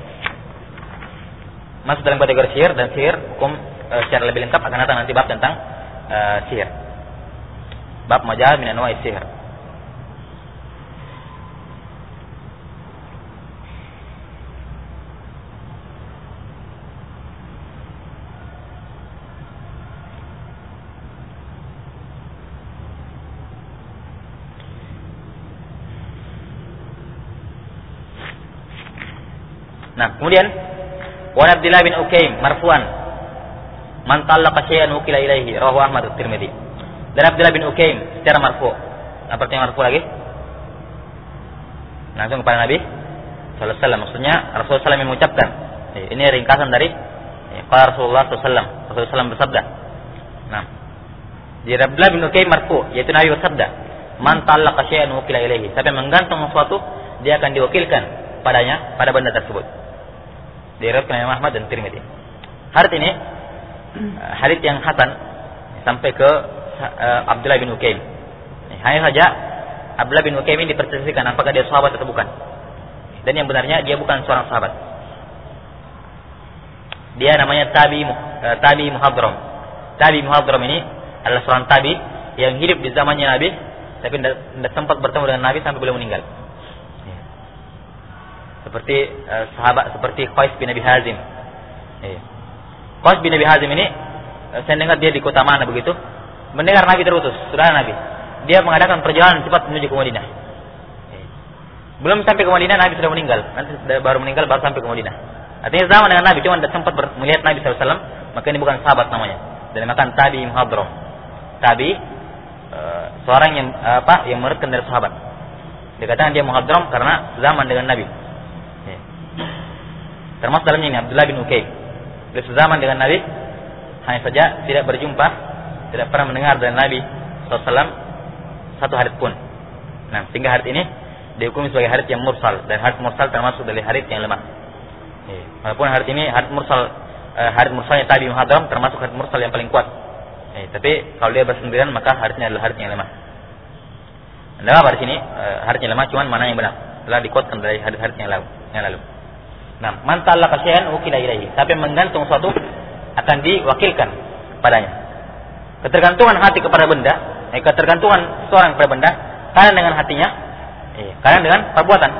Masuk dalam kategori sihir, dan sihir hukum secara lebih lengkap akan datang nanti bab tentang sihir. Bab majal min anwa'i sihir. Nah, kemudian wa Abdullah bin Ukaim marfu'an man talaqa syai'an ukila ilaihi rawahu Ahmad at-Tirmidzi. Dan Abdullah bin Ukaim secara marfu'. Apa artinya marfu' lagi? Langsung kepada Nabi sallallahu alaihi wasallam. Maksudnya Rasulullah SAW yang mengucapkan. Ini ringkasan dari qala Rasulullah sallallahu alaihi wasallam. Rasulullah SAW bersabda. Nah, di Abdullah bin Ukaim marfu', yaitu Nabi bersabda, man talaqa syai'an ukila ilaihi. Siapa yang menggantung sesuatu, dia akan diwakilkan padanya pada benda tersebut. Diriwayatkan Imam Ahmad dan Tirmidzi. Hadits ini hadits yang hasan sampai ke Abdullah bin Ukaim. Hanya saja Abdullah bin Ukaim ini diperselisihkan apakah dia sahabat atau bukan. Dan yang benarnya dia bukan seorang sahabat. Dia namanya Tabi Muhadram. Tabi Muhadram ini adalah seorang tabi yang hidup di zamannya Nabi, tapi tidak sempat bertemu dengan Nabi sampai beliau meninggal. Seperti sahabat seperti Qais bin Abi Hazim. Qais bin Abi Hazim ini saya dengar dia di kota mana begitu, mendengar Nabi terutus, saudara Nabi. Dia mengadakan perjalanan cepat menuju ke Madinah. Belum sampai ke Madinah Nabi sudah meninggal. Nanti baru meninggal baru sampai ke Madinah. Artinya zaman dengan Nabi cuma tidak sempat melihat Nabi SAW, maka ini bukan sahabat namanya. Dan makan Tabi Muhadram. Tabi seorang yang yang merekam dari sahabat. Dikatakan dia Muhadram karena zaman dengan Nabi. Termasuk dalamnya ini Abdullah bin Ukay. Beliau sezaman dengan Nabi, hanya saja tidak berjumpa, tidak pernah mendengar dari Nabi SAW satu hadits pun. Nah, sehingga hadits ini dihukumi sebagai hadits yang mursal, dan hadits mursal termasuk dari hadits yang lemah. Walaupun hadits ini hadits mursalnya Tabi Muhadram termasuk hadits mursal yang paling kuat. Tapi kalau dia bersendirian maka haditsnya adalah hadits yang lemah. Anda apa di sini haditsnya lemah, cuman mana yang benar telah dikuatkan dari hadits-hadits yang lalu. Nah, man ta'allaqa syai'an wukila ilaihi. Tapi menggantung suatu akan diwakilkan padanya. Ketergantungan hati kepada benda, ketergantungan seorang kepada benda, kadang dengan hatinya, kadang dengan perbuatan.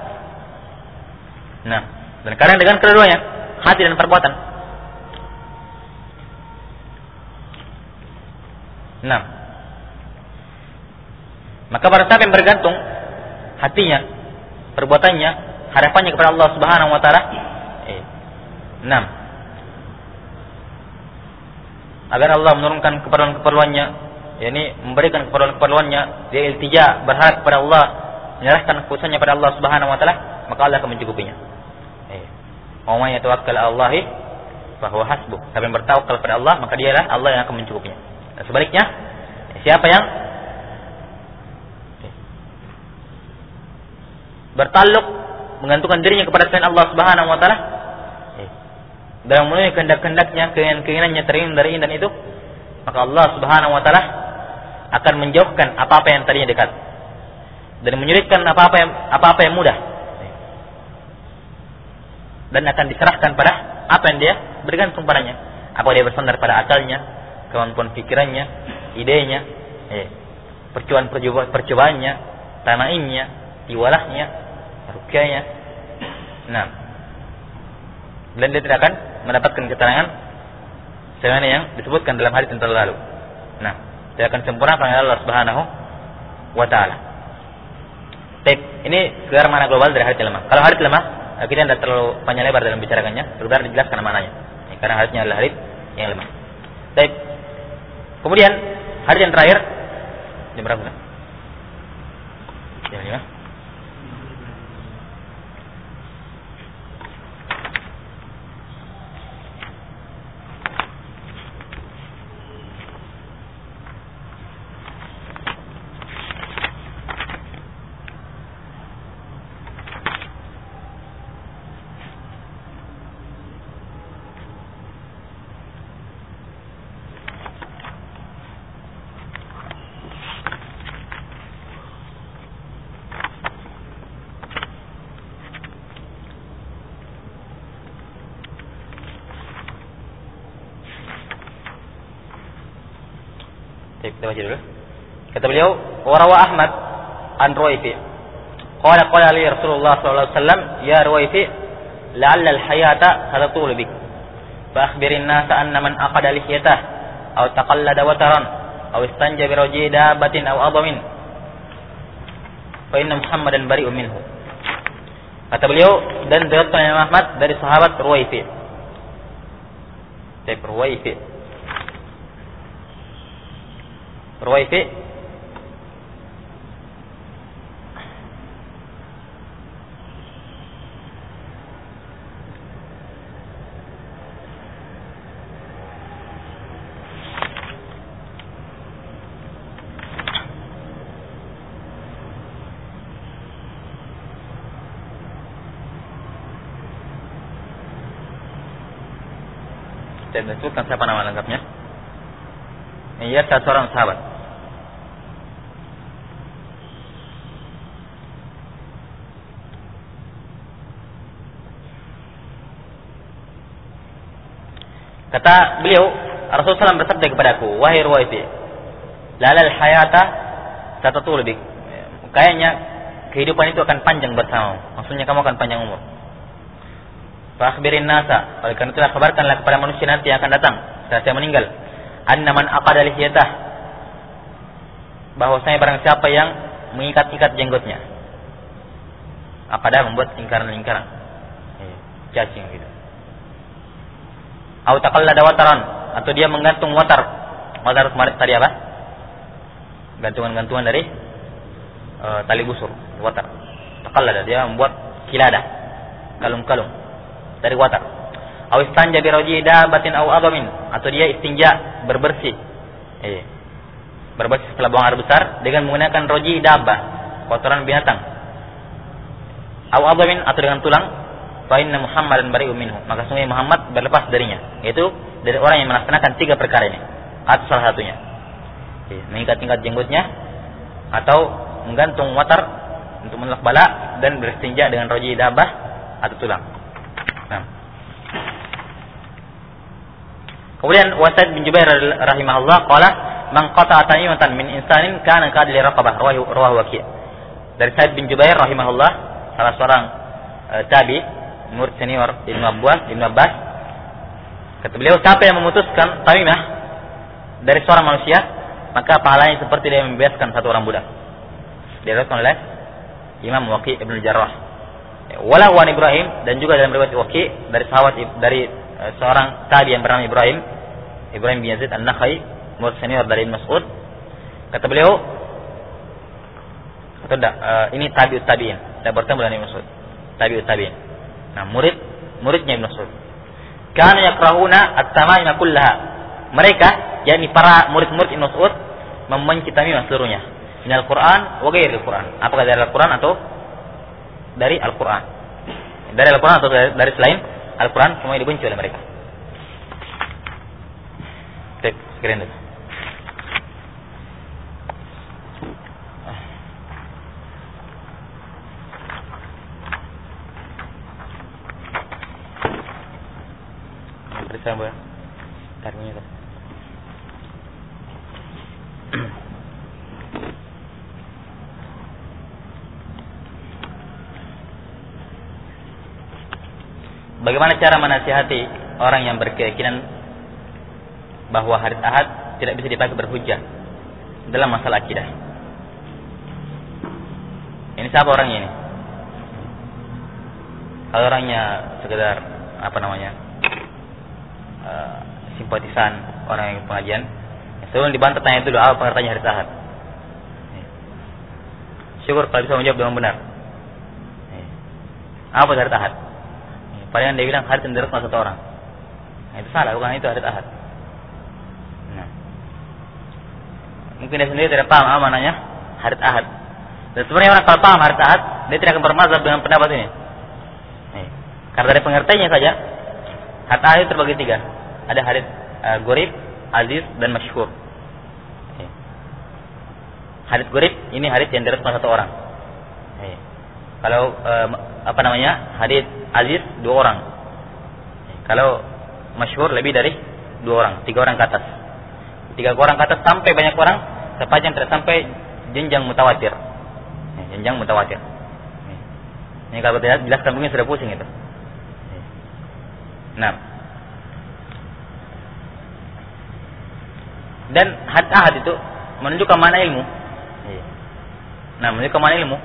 Nah, dan kadang dengan kedua-duanya, hati dan perbuatan. Nah, maka pada saat yang bergantung hatinya, perbuatannya, harapannya kepada Allah Subhanahu wa taala. Agar Allah menurunkan keperluan-keperluannya, yakni memberikan keperluan-keperluannya, dia iltija, berharap kepada Allah, menyerahkan khususnya pada Allah Subhanahu wa taala, maka Allah akan mencukupinya. Wa may yatawakkal 'ala Allahi fa huwa hasbuh. Siapa yang bertawakal kepada Allah, maka dialah Allah yang akan mencukupinya. Dan sebaliknya, siapa yang bertaluk menggantungkan dirinya kepada selain Allah Subhanahu wa taala dalam memenuhi kehendak-kehendaknya, keinginannya terhindar dari indan itu, maka Allah Subhanahu wa taala akan menjauhkan apa-apa yang tadinya dekat dan menyulitkan apa-apa yang mudah, dan akan diserahkan pada apa yang dia bergantung padanya. Apa dia bersandar pada akalnya, kemampuan pikirannya, idenya, percobaannya, tamainnya, tiwalahnya, rukyahnya. Nah, dan dia tidak akan mendapatkan keterangan sebagaimana yang disebutkan dalam hadis yang telah lalu. Nah, dia akan sempurna oleh Allah Subhanahu wa taala. Baik, ini sekedar makna global dari hadis lemah. Kalau hadis lemah, kita tidak terlalu panjang lebar dalam bicarakannya, sekedar dijelaskan maknanya. Karena hadisnya adalah hadis yang lemah. Baik. Kemudian hadis yang terakhir jam berapa? Jam 5. Kita baca dulu. Kata beliau, warawa Ahmad an Ruwaifi. Qala li Rasulullah sallallahu alaihi wasallam, ya Ruwaifi, la'alla al-hayata tatatul bik. Fa akhbirin nas anna man aqada lihyatah aw taqallada wataran aw istanja bi raj'i dabatin aw adamin fa inna Muhammadan bari'un minhu. Kata beliau, dan diriwayatkan Imam Ahmad dari sahabat Ruwaifi. Ruwaifi saya sebutkan siapa nama lengkapnya. Ia seorang sahabat. Kata beliau, Rasulullah SAW bersabda kepadaku, wahai Ruwaifi, lalal hayata satatul bik. Kayaknya kehidupan itu akan panjang bersamamu. Maksudnya kamu akan panjang umur. Fa akhbirin nasa, oleh karena itulah kabarkanlah kepada manusia nanti yang akan datang setelah saya meninggal, anna man aqada lihiyatah, bahwasanya barang siapa yang mengikat-ikat jenggotnya. Aqada membuat lingkaran-lingkaran. Cacing gitu. Au taqallada wataran, atau dia menggantung watar. Watar kemarin tadi apa? Gantungan-gantungan dari tali busur, watar. Taqallada, dia membuat kilada, kalung-kalung dari watar. Aw istanja bi raji dabatin aw adamin, atau dia istinja berbersih. Berbersih setelah buang air besar dengan menggunakan roji dabah, kotoran binatang. Aw adamin, atau dengan tulang. Fa inna Muhammadan bari'un minhu, maka sungguh Muhammad berlepas darinya. Yaitu dari orang yang melaksanakan 3 perkara ini, atau salah satunya. Mengikat-ikat jenggotnya, atau menggantung watar untuk menolak bala, dan beristinja dengan roji dabah atau tulang. Nah. Kemudian Wasaid bin Jubair rahimahullah qala man qata'a tamimatan min insanin kana qadli raqabah, rawahu Waki'. Dari Said bin Jubair rahimahullah, salah seorang tabi, murid senior Ibnu Abbas, kata beliau, siapa yang memutuskan tamimah dari seorang manusia, maka pahalanya seperti dia membebaskan satu orang budak. Diriwayatkan oleh Imam Waki' Ibnu Jarrah. Wala wan Ibrahim, dan juga dalam riwayat Waki' dari sahabat dari seorang tabi yang bernama Ibrahim bin Yazid An-Nakhai, murid senior dari Ibnu Mas'ud. Kata beliau, ini tabi'ut tabi'in, saya bertemu dengan Ibnu Mas'ud, tabi'ut tabi'in. Nah, muridnya Ibnu Mas'ud. Kana yakrahuna at-tamaima kullaha. Mereka, yakni para murid-murid Ibnu Mas'ud, membenci tamimah seluruhnya. Minal Quran wa ghairil Quran. Apakah dari Al-Quran atau dari Al-Quran? Dari Al-Quran atau dari selain Al-Quran, semuanya dibenci oleh mereka. Keren itu. Periksa kartunya itu. Bagaimana cara menasihati orang yang berkeyakinan bahwa hari Ahad tidak bisa dipakai berhujjah dalam masalah akidah? Ini siapa orangnya ini? Kalau orangnya sekedar simpatisan orang yang pengajian, sebelum dibantah tanya dulu apa pengertiannya hari Ahad. Syukur kalau bisa menjawab dengan benar. Apa hari Ahad? Padahal dia bilang hari cenderung satu orang. Nah, itu salah, bukan itu hari Ahad. Nah, mungkin dia sendiri tidak paham apa namanya hari Ahad. Dan sebenarnya orang kalau paham hari Ahad, dia tidak akan bermazhab dengan pendapat ini. Karena dari pengertiannya saja, hari Ahad itu terbagi 3. Ada hari Gharib, Aziz, dan Masyhur. Hadits Gharib ini hadits yang diriwayatkan satu orang. Kalau hadits Aziz 2 orang. Kalau Masyhur lebih dari 2 orang, 3 orang ke atas. 3 orang ke atas sampai banyak orang, sepanjang tidak sampai jenjang mutawatir. Jenjang mutawatir. Ini kalau tidak jelaskan mungkin sudah pusing itu. Nah, dan hadits Ahad itu menunjukkan mana ilmu. Nah, menunjukkan mana ilmu.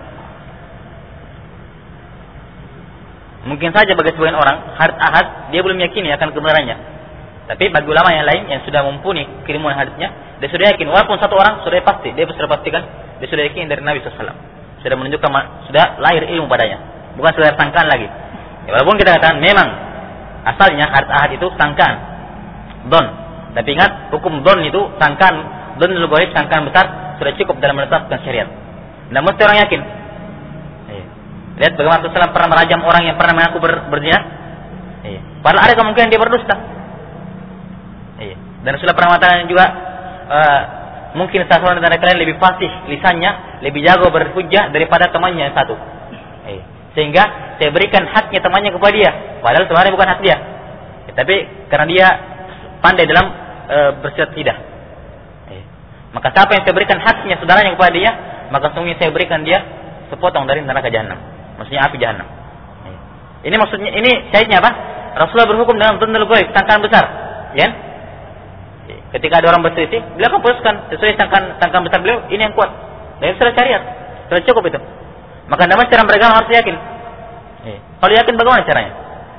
Mungkin saja bagi sebagian orang hadits Ahad dia belum yakini akan kebenarannya. Tapi bagi ulama yang lain yang sudah mumpuni keilmuan haditsnya, dia sudah yakin. Walaupun satu orang sudah pasti, dia sudah pastikan, dia sudah yakin dari Nabi SAW. Sudah menunjukkan, sudah lahir ilmu padanya. Bukan sekedar sangkaan lagi. Walaupun kita katakan memang asalnya hadits Ahad itu sangkaan, don. Tapi ingat, hukum don itu sangkaan, don al-ghaib, sangkaan besar sudah cukup dalam menetapkan syariat. Nah, mesti orang yakin. Lihat bagaimana Rasulullah pernah merajam orang yang pernah mengaku berzina. Padahal ada kemungkinan dia berdusta. Dan Rasulullah pernah mengatakan juga, mungkin salah seorang dari kalian lebih fasih lisannya, lebih jago berhujjah daripada temannya yang satu. Sehingga saya berikan haknya temannya kepada dia, padahal sebenarnya bukan hak dia. Tapi karena dia pandai dalam bersilat lidah. Maka siapa yang saya berikan haknya saudaranya kepada dia, maka sungguh saya berikan dia sepotong dari neraka jahanam. Maksudnya api jahanam. Ini maksudnya, ini syahidnya apa? Rasulullah berhukum dengan dzannul ghaib, sangkaan besar. Ya? Ketika ada orang berselisih, beliau akan putuskan sesuai sangkaan besar beliau, ini yang kuat. Dan sudah syariat, sudah cukup itu. Maka dalam cara beragama harus yakin. Kalau yakin bagaimana caranya?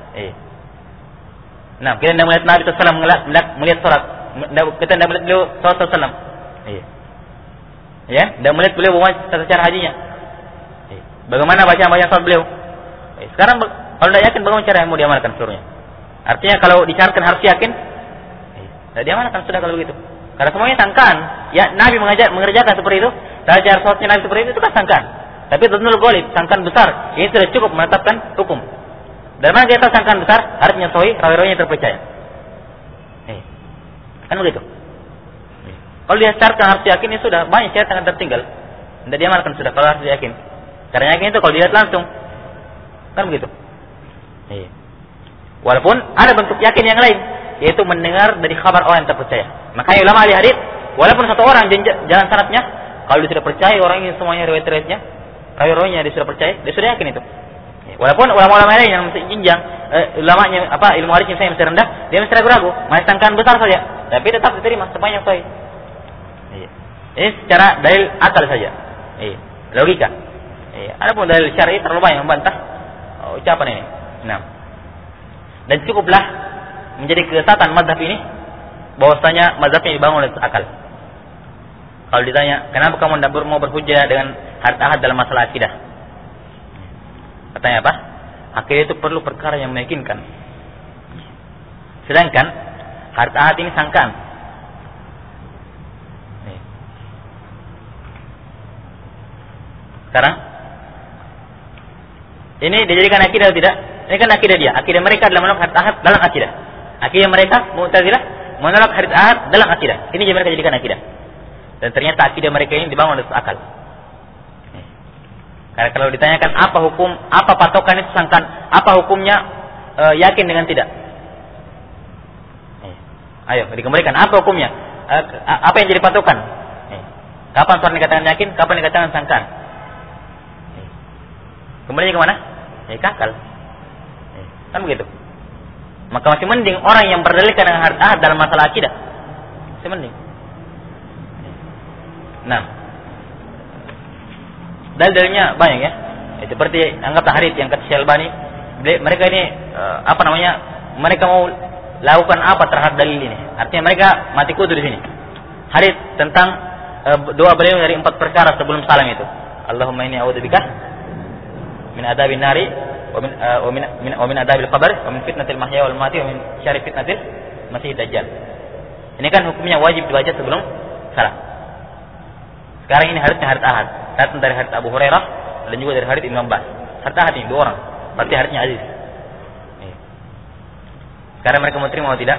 Nah, kita tidak melihat Nabi SAW melihat sholat. Kita tidak melihat beliau SAW. Ya, tidak melihat beliau secara hajinya. Bagaimana bacaan sholat beliau? Sekarang kalau tidak yakin, bagaimana cara yang mau diamalkan seluruhnya? Artinya kalau disyaratkan harus yakin, tidak diamalkan sudah kalau begitu. Karena semuanya sangkaan. Ya, Nabi mengerjakan seperti itu. Cara sholatnya Nabi seperti itu kan sangkaan. Tapi dzannul ghalib, sangkaan besar, ini sudah cukup menetapkan hukum. Dari mana kita sangkaan besar? Artinya sahih, rawi-rawinya terpercaya. Kan begitu. Kalau dia syaratkan harus yakin, ini sudah banyak syarat yang tertinggal. Tidak diamalkan sudah kalau harus yakin. Karena yakin itu kalau dilihat langsung, kan begitu. Walaupun ada bentuk yakin yang lain, yaitu mendengar dari kabar orang yang terpercaya. Makanya ulama ahli hadis, walaupun satu orang jalan sanadnya, kalau dia sudah percaya orang ini semuanya riwayat-riwayatnya, rawi-rawinya dia sudah percaya, dia sudah yakin itu. Walaupun ulama-ulama lain yang masih jenjang, ulamanya ilmu hadisnya saya masih rendah, dia masih ragu-ragu, masih sangkaan besar saja, tapi tetap diterima sepanjang sahih. Ini secara dalil akal saja, logika. Adapun dalil syar'i terlalu banyak membantah ucapan ini. Nah, dan cukuplah menjadi kesesatan mazhab ini bahwasanya mazhabnya dibangun oleh akal. Kalau ditanya, kenapa kamu tidak mau berhujjah dengan hadis ahad dalam masalah akidah? Katanya apa? Akidah itu perlu perkara yang meyakinkan. Sedangkan hadis ahad ini sangkaan. Sekarang ini dijadikan akidah atau tidak? Ini kan akidah dia. Akidah mereka adalah menolak hadis ahad dalam akidah. Akidah mereka Mu'tazilah menolak hadis ahad dalam akidah. Ini yang mereka jadikan akidah. Dan ternyata akidah mereka ini dibangun atas akal. Karena kalau ditanyakan apa hukum, apa patokan itu sangkaan, apa hukumnya yakin dengan tidak? Ayo dikembalikan, apa hukumnya? Apa yang jadi patokan? Kapan seorang dikatakan yakin, kapan dikatakan sangkaan? Kembalinya kemana? Ke akal. Kan begitu. Maka masih mending orang yang berdalilkan dengan hadis ahad dalam masalah akidah. Masih mending. Nah, dalil-dalilnya banyak ya. Seperti anggaplah hadis yang kata Syekh Albani, mereka ini mereka mau lakukan apa terhadap dalil ini? Artinya mereka mati kutu di sini. Hadis tentang doa beliau dari 4 perkara sebelum salam itu. Allahumma inni a'udzubika min adabin nari wa min adabil qabr wa min fitnatil mahya wal mati wa min syarri fitnatil masih dajjal. Ini kan hukumnya wajib dibaca sebelum salam. Sekarang ini hadisnya hadis ahad, datang dari hadis Abu Hurairah dan juga dari hadis Ibnu Abbas. Hadis ahad ini 2 orang, berarti hadisnya aziz. Sekarang mereka mau terima atau tidak?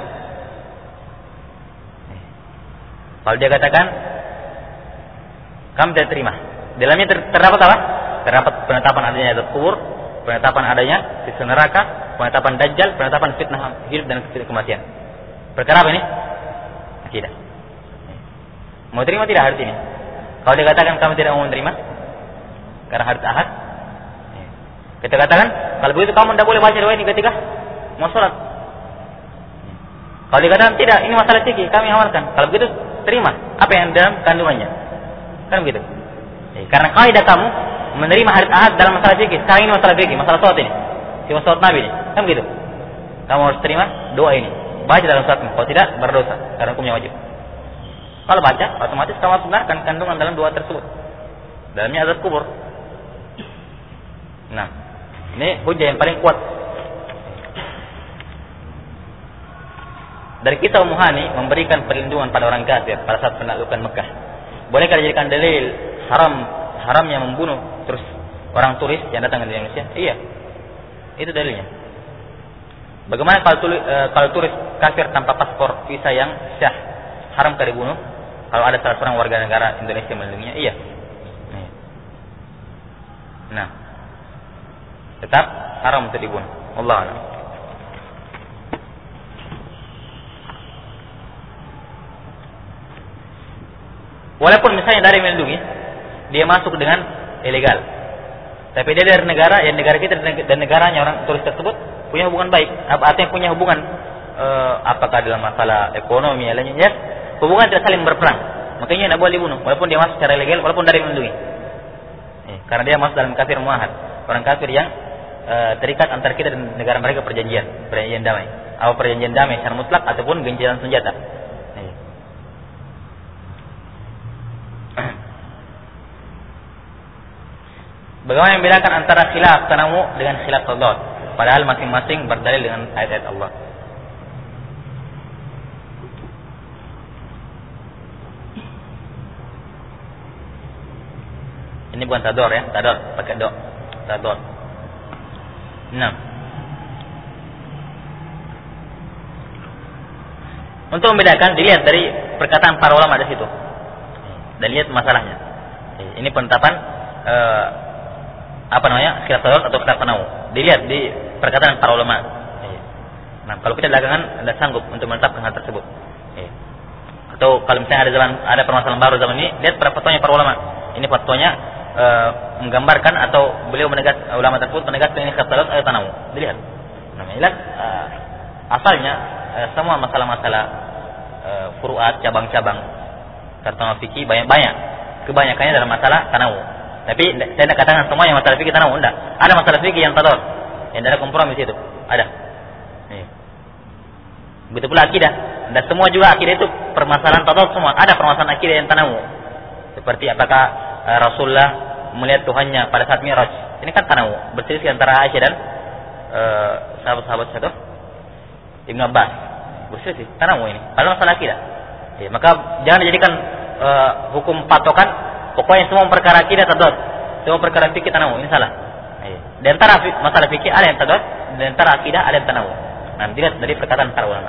Kalau dia katakan kamu tidak terima, dalamnya terdapat apa? Terdapat penetapan adanya azab kubur, penetapan adanya siksa neraka, penetapan dajjal, penetapan fitnah hidup dan kematian. Perkara apa ini? Akidah. Mau terima tidak hadis ini? Kalau dia katakan kamu tidak mau menerima karena hadis ahad, kita katakan kalau begitu kamu tidak boleh baca riwayat ini ketika mau sholat. Kalau dia katakan tidak, ini masalah fikih, kami amalkan. Kalau begitu terima apa yang dalam kandungannya. Kan begitu. Karena kaidah kamu menerima hadis ahad dalam masalah fikih. Sekarang ini masalah fikih, masalah sholat ini, sholat Nabi ini, kan begitu. Kamu harus terima doa ini, baca dalam sholatmu. Kalau tidak berdosa, karena hukumnya wajib. Kalau baca, otomatis kamu harus benarkan kandungan dalam doa tersebut. Dalamnya azab kubur. Nah, ini hujah yang paling kuat. Dari kita Ummu Hani memberikan perlindungan pada orang kafir pada saat penaklukan Mekah. Bolehkah dijadikan dalil haramnya membunuh terus orang turis yang datang ke Indonesia? Iya, itu dalilnya. Bagaimana kalau turis kafir tanpa paspor visa yang sah, haramkah dibunuh? Kalau ada salah seorang warga negara Indonesia melindunginya, iya. Nah, tetap haram untuk dibunuh. Wallahu a'lam. Walaupun misalnya dari melindungi, dia masuk dengan ilegal. Tapi dia dari negara, yang negara kita dan negaranya orang turis tersebut punya hubungan baik. Apa artinya punya hubungan? Apakah dalam masalah ekonomi lainnya? Ya, hubungan tidak saling berperang. Makanya tidak boleh dibunuh, walaupun dia masuk secara ilegal, walaupun dari melindungi. Karena dia masuk dalam kafir muahad, orang kafir yang terikat antara kita dan negara mereka perjanjian damai. Atau perjanjian damai secara mutlak ataupun gencatan senjata. Bagaimana membedakan antara khilaf tanawu dengan khilaf tadad? Padahal masing-masing berdalil dengan ayat-ayat Allah. Ini bukan tador ya, tador pakai do. Tador. Nah. Untuk membedakan dilihat dari perkataan para ulama di situ. Dan lihat masalahnya. Ini penetapan khilaf tadad atau khilaf tanawu. Dilihat di perkataan para ulama. Nah, kalau kita belakangan tidak sanggup untuk menetapkan hal tersebut. Atau kalau misalnya ada permasalahan baru zaman ini, lihat fatwanya para ulama. Ini fatwanya menggambarkan atau beliau ulama tersebut menegaskan ini khilaf tadad atau tanawu. Dilihat. Nah, jelas asalnya semua masalah-masalah furu'at, cabang-cabang terutama fikih banyak. Kebanyakannya dalam masalah tanawu. Tapi saya tidak katakan semuanya masalah fikih tanawu, enggak. Ada masalah fikih yang tadad, yang ada kompromi di situ. Ada. Begitu pula akidah. Dan semua juga akidah itu permasalahan tadad semua. Ada permasalahan akidah yang tanawu. Seperti apakah Rasulullah melihat Tuhannya pada saat Mi'raj. Ini kan tanawu, berselisih antara Aisyah dan sahabat-sahabat satu Ibnu Abbas. Berselisih tanawu ini. Padahal masalah akidah. Maka jangan dijadikan hukum patokan. Pokoknya semua perkara akidah tadad, semua perkara fikih tanawu. Ini salah. Di antara masalah fikih ada yang tadad, di antara akidah ada yang tanawu. Nah, dilihat dari perkataan para ulama.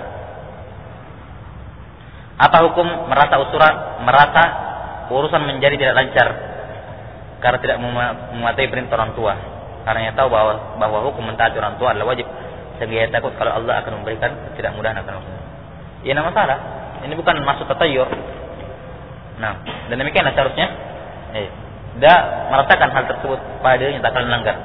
Apa hukum merasa urusan menjadi tidak lancar karena tidak mematuhi perintah orang tua? Karena ia tahu bahwa hukum mentaati orang tua adalah wajib, sehingga ia takut kalau Allah akan memberikan ketidakmudahan akan maksudnya. Ya, tidak masalah. Ini bukan maksud tatayur. Nah, dan demikianlah seharusnya tidak merasakan hal tersebut pada dirinya tak akan melanggar.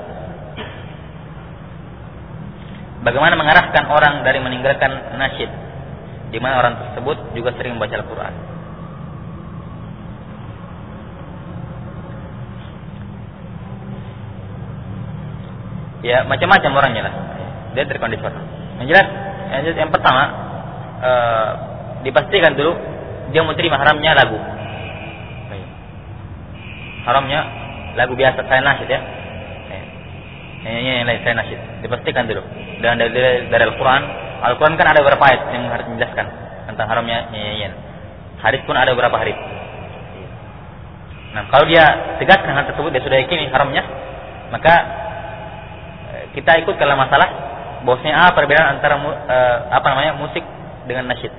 Bagaimana mengarahkan orang dari meninggalkan nasyid, di mana orang tersebut juga sering membaca Al-Quran? Ya, macam-macam orangnya lah. Dia terkondisional. Yang pertama, dipastikan dulu dia mau terima haramnya lagu. Haramnya lagu biasa, saya nasyid ya. Yang lain saya nasyid. Dipastikan dulu. Dan dari Al-Quran kan ada beberapa ayat yang harus menjelaskan tentang haramnya nyanyian. Hadis pun ada beberapa hadis. Nah, kalau dia tegaskan hal tersebut, dia sudah yakini haramnya, maka kita ikut dalam masalah bahwasanya perbedaan antara musik dengan nasyid.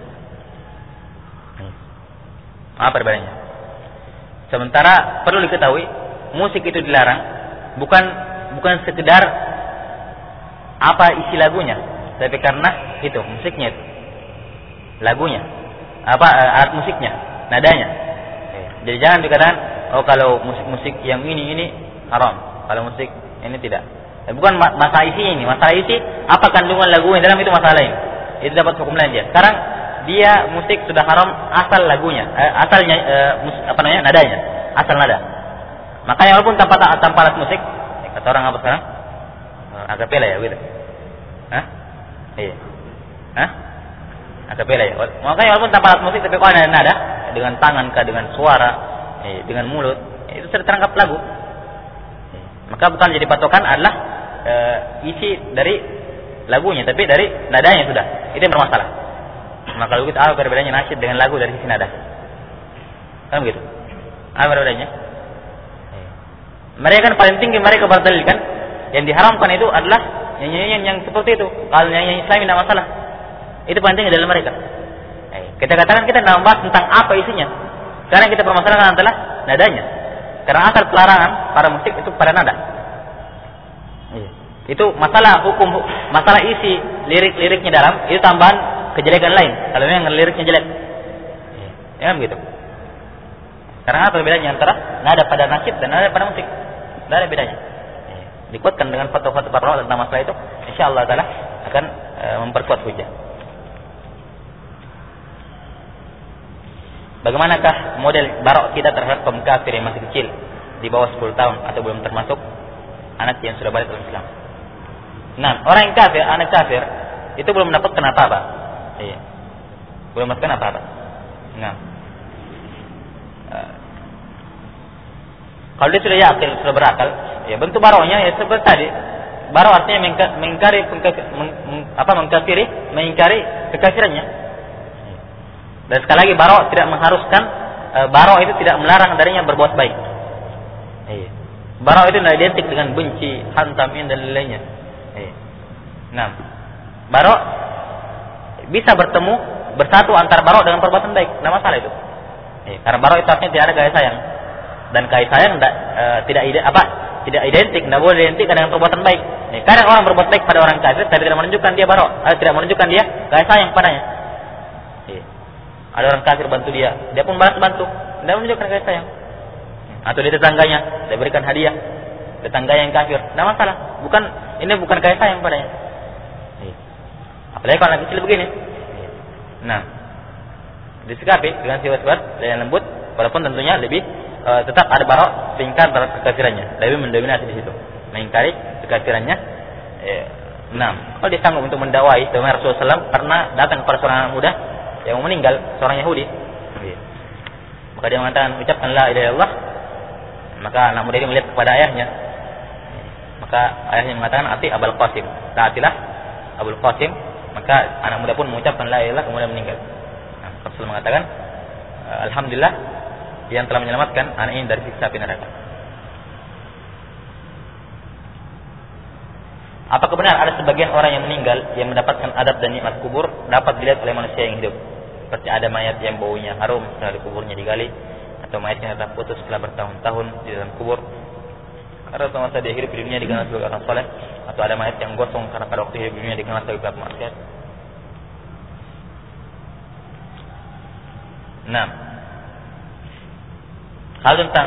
Apa perbedaannya? Sementara perlu diketahui, musik itu dilarang bukan sekedar apa isi lagunya, tapi karena itu musiknya itu. Lagunya, alat musiknya, nadanya. Jadi jangan dikatakan kalau musik-musik yang ini haram, kalau musik ini tidak. Bukan masalah isi ini, masalah isi apa kandungan lagunya dalam itu masalah lain. Itu dapat hukum lain dia. Sekarang dia musik sudah haram asal lagunya, asalnya nadanya, asal nada. Makanya walaupun tanpa alat musik, kata orang apa sekarang? Akapela ya gitu. Iya. Akapela ya. Makanya walaupun tanpa alat musik, tapi kalau ada nada dengan tangan kah, dengan suara, dengan mulut, itu sudah terangkap lagu. Maka bukan jadi patokan adalah isi dari lagunya, tapi dari nadanya sudah. Itu yang bermasalah. Maka kalau kita apa perbedaannya nasyid dengan lagu dari sisi nada? Kan begitu. Apa perbedaannya? Mereka kan paling tinggi mereka berdalilkan yang diharamkan itu adalah nyanyian yang seperti itu. Kalau nyanyian Islam tidak masalah. Itu paling tinggi dalam mereka. Kita katakan kita tidak membahas tentang apa isinya. Sekarang kita permasalahkan adalah nadanya. Karena asal pelarangan para musik itu pada nada. Itu masalah hukum, masalah isi lirik-liriknya dalam itu tambahan kejelekan lain. Kalau memang liriknya jelek, ya kan begitu. Karena apa bedanya antara nada pada nasyid dan nada pada musik? Tidak ada bedanya. Dikuatkan dengan fatwa-fatwa para ulama tentang masalah itu, insyaallah taala akan memperkuat hujah. Bagaimanakah model barok kita terhadap kaum kafir yang masih kecil di bawah 10 tahun atau belum termasuk anak yang sudah balik dalam Islam? Nah, orang yang kafir, anak kafir itu belum mendapatkan apa-apa. Iya. Belum mendapatkan apa-apa. Nah. Kalau dia sudah yakin, sudah berakal, ya bentuk baroknya ya seperti tadi. Barok artinya mengkafiri, mengingkari kekafirannya. Dan sekali lagi barok tidak mengharuskan, barok itu tidak melarang darinya berbuat baik. Barok itu tidak identik dengan benci, hantam dan lainnya. Nah, barok bisa bertemu, bersatu antara barok dengan perbuatan baik, tidak masalah itu. Karena barok itu artinya tidak ada kasih sayang, dan kasih sayang tidak identik, tidak boleh identik dengan perbuatan baik. Kadang orang berbuat baik pada orang kafir, tapi tidak menunjukkan dia barok, tidak menunjukkan dia kasih sayang padanya. Ada orang kafir bantu dia pun balas bantu, tidak menunjukkan kasih sayang. Atau di tetangganya, dia berikan hadiah, tetangga yang kafir, tidak masalah. Ini bukan kasih sayang padanya. Apalagi kalau anak kecil begini. Nah, disikapi dengan sifat-sifat yang lembut, walaupun tentunya lebih tetap ada barok tingkat terhadap kekafirannya, lebih mendominasi di situ, mengingkari kekafirannya. Nah, kalau dia sanggup untuk mendakwai, Rasulullah SAW pernah datang kepada seorang anak muda yang meninggal, seorang Yahudi. Maka dia mengatakan, ucapkan la ilaha illallah. Maka anak muda ini melihat kepada ayahnya. Maka ayahnya mengatakan, ati Abul Qasim, taatilah Abul Qasim. Maka anak muda pun mengucapkan la ilaha illallah, kemudian meninggal. Rasul mengatakan, alhamdulillah yang telah menyelamatkan anak ini dari siksa api neraka. Apakah benar ada sebagian orang yang meninggal yang mendapatkan adab dan nikmat kubur dapat dilihat oleh manusia yang hidup? Seperti ada mayat yang baunya harum setelah kuburnya digali, atau mayat yang telah putus setelah bertahun-tahun di dalam kubur karena semasa dia hidup di dunia dikenal sebagai orang soleh, atau ada mayat yang gosong karena pada waktu hidup di dunia dikenal sebagai pelaku maksiat. Nah, hal tentang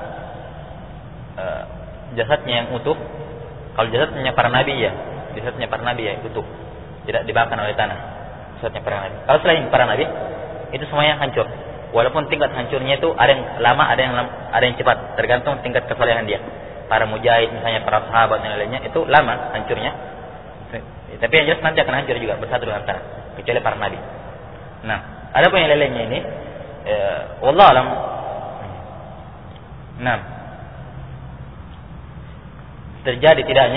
jasadnya yang utuh, kalau jasadnya para nabi ya utuh, tidak dibakar oleh tanah. Jasadnya para nabi. Kalau selain para nabi, itu semuanya hancur. Walaupun tingkat hancurnya itu ada yang lama, ada yang cepat, tergantung tingkat kesolehan dia. Para mujahid misalnya, para sahabat dan lainnya itu lama hancurnya. Tapi yang jelas nanti akan hancur juga bersatu dengan tanah, kecuali para nabi. Nah, ada pun yang lainnya ini, wallahu alam. Nah, terjadi tidaknya,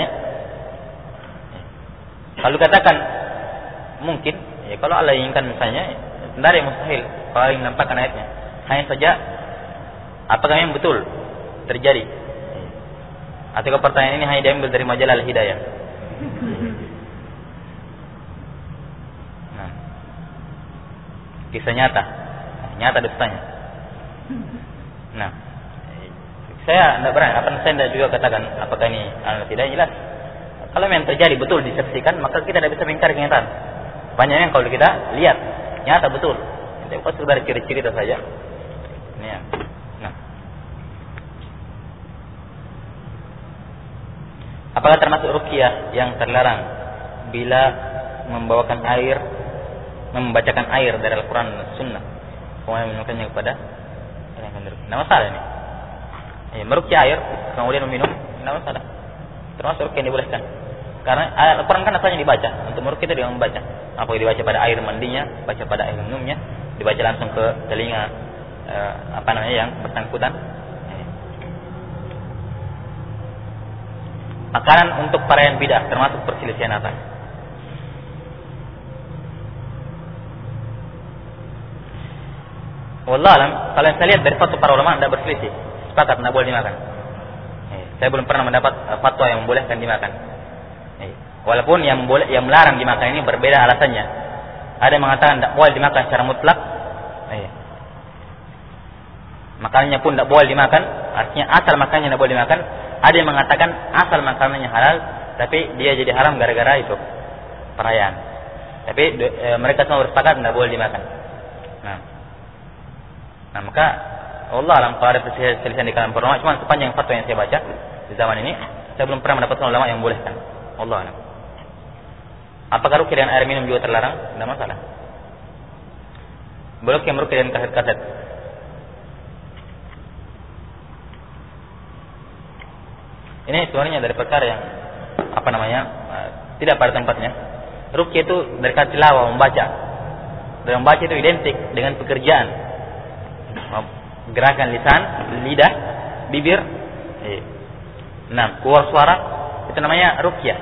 kalau katakan mungkin, ya kalau Allah inginkan misalnya, tidak ada yang mustahil. Kalau yang nampakkan ayatnya, hanya saja apakah yang betul terjadi? Atau pertanyaan ini hanya diambil dari majalah Al-Hidayah? Nah, kisah nyata dustanya. Nah, saya tidak berani, saya tidak juga katakan apakah ini tidak jelas. Kalau memang terjadi betul disaksikan, maka kita tidak bisa mengingkari kenyataan. Banyak yang kalau kita lihat nyata betul, itu sekedar cerita saja. Nah, apakah termasuk ruqyah yang terlarang bila membawakan air, membacakan air dari Al-Quran dan Sunnah, kemudian meminumkannya kepada orang yang hendak? Tidak masalah ini. Meruqyah air kemudian meminum, tidak masalah. Termasuk ruqyah yang dibolehkan. Karena Al-Quran kan asalnya dibaca. Untuk meruqyah itu dengan membaca. Apakah dibaca pada air mandinya, baca pada air minumnya, dibaca langsung ke telinga yang bersangkutan. Makanan untuk para yang bidah termasuk perselisihan apa? Wallah alam, kalau yang saya lihat dari fatwa para ulama tidak berselisih, sepakat tidak boleh dimakan. Saya belum pernah mendapat fatwa yang membolehkan dimakan. Walaupun yang melarang dimakan ini berbeda alasannya. Ada yang mengatakan tidak boleh dimakan secara mutlak, makanannya pun tidak boleh dimakan, artinya asal makanannya tidak boleh dimakan. Ada yang mengatakan asal makanannya halal, tapi dia jadi haram gara-gara itu perayaan. Tapi mereka semua bersepakat tidak boleh dimakan. Nah, maka Allah alam kalau ada perselisihan di kalangan para ulama, cuma sepanjang fatwa yang saya baca di zaman ini, saya belum pernah mendapatkan ulama yang bolehkan. Allah alam. Apakah ruqyah dengan air minum juga terlarang? Tidak masalah. Boleh yang meruqyah dengan kaset-kaset. Ini sebenarnya dari perkara yang tidak pada tempatnya. Ruqyah itu dari kata tilawah, membaca. Dan membaca itu identik dengan pekerjaan. Gerakan lisan, lidah, bibir. Keluar suara, itu namanya ruqyah.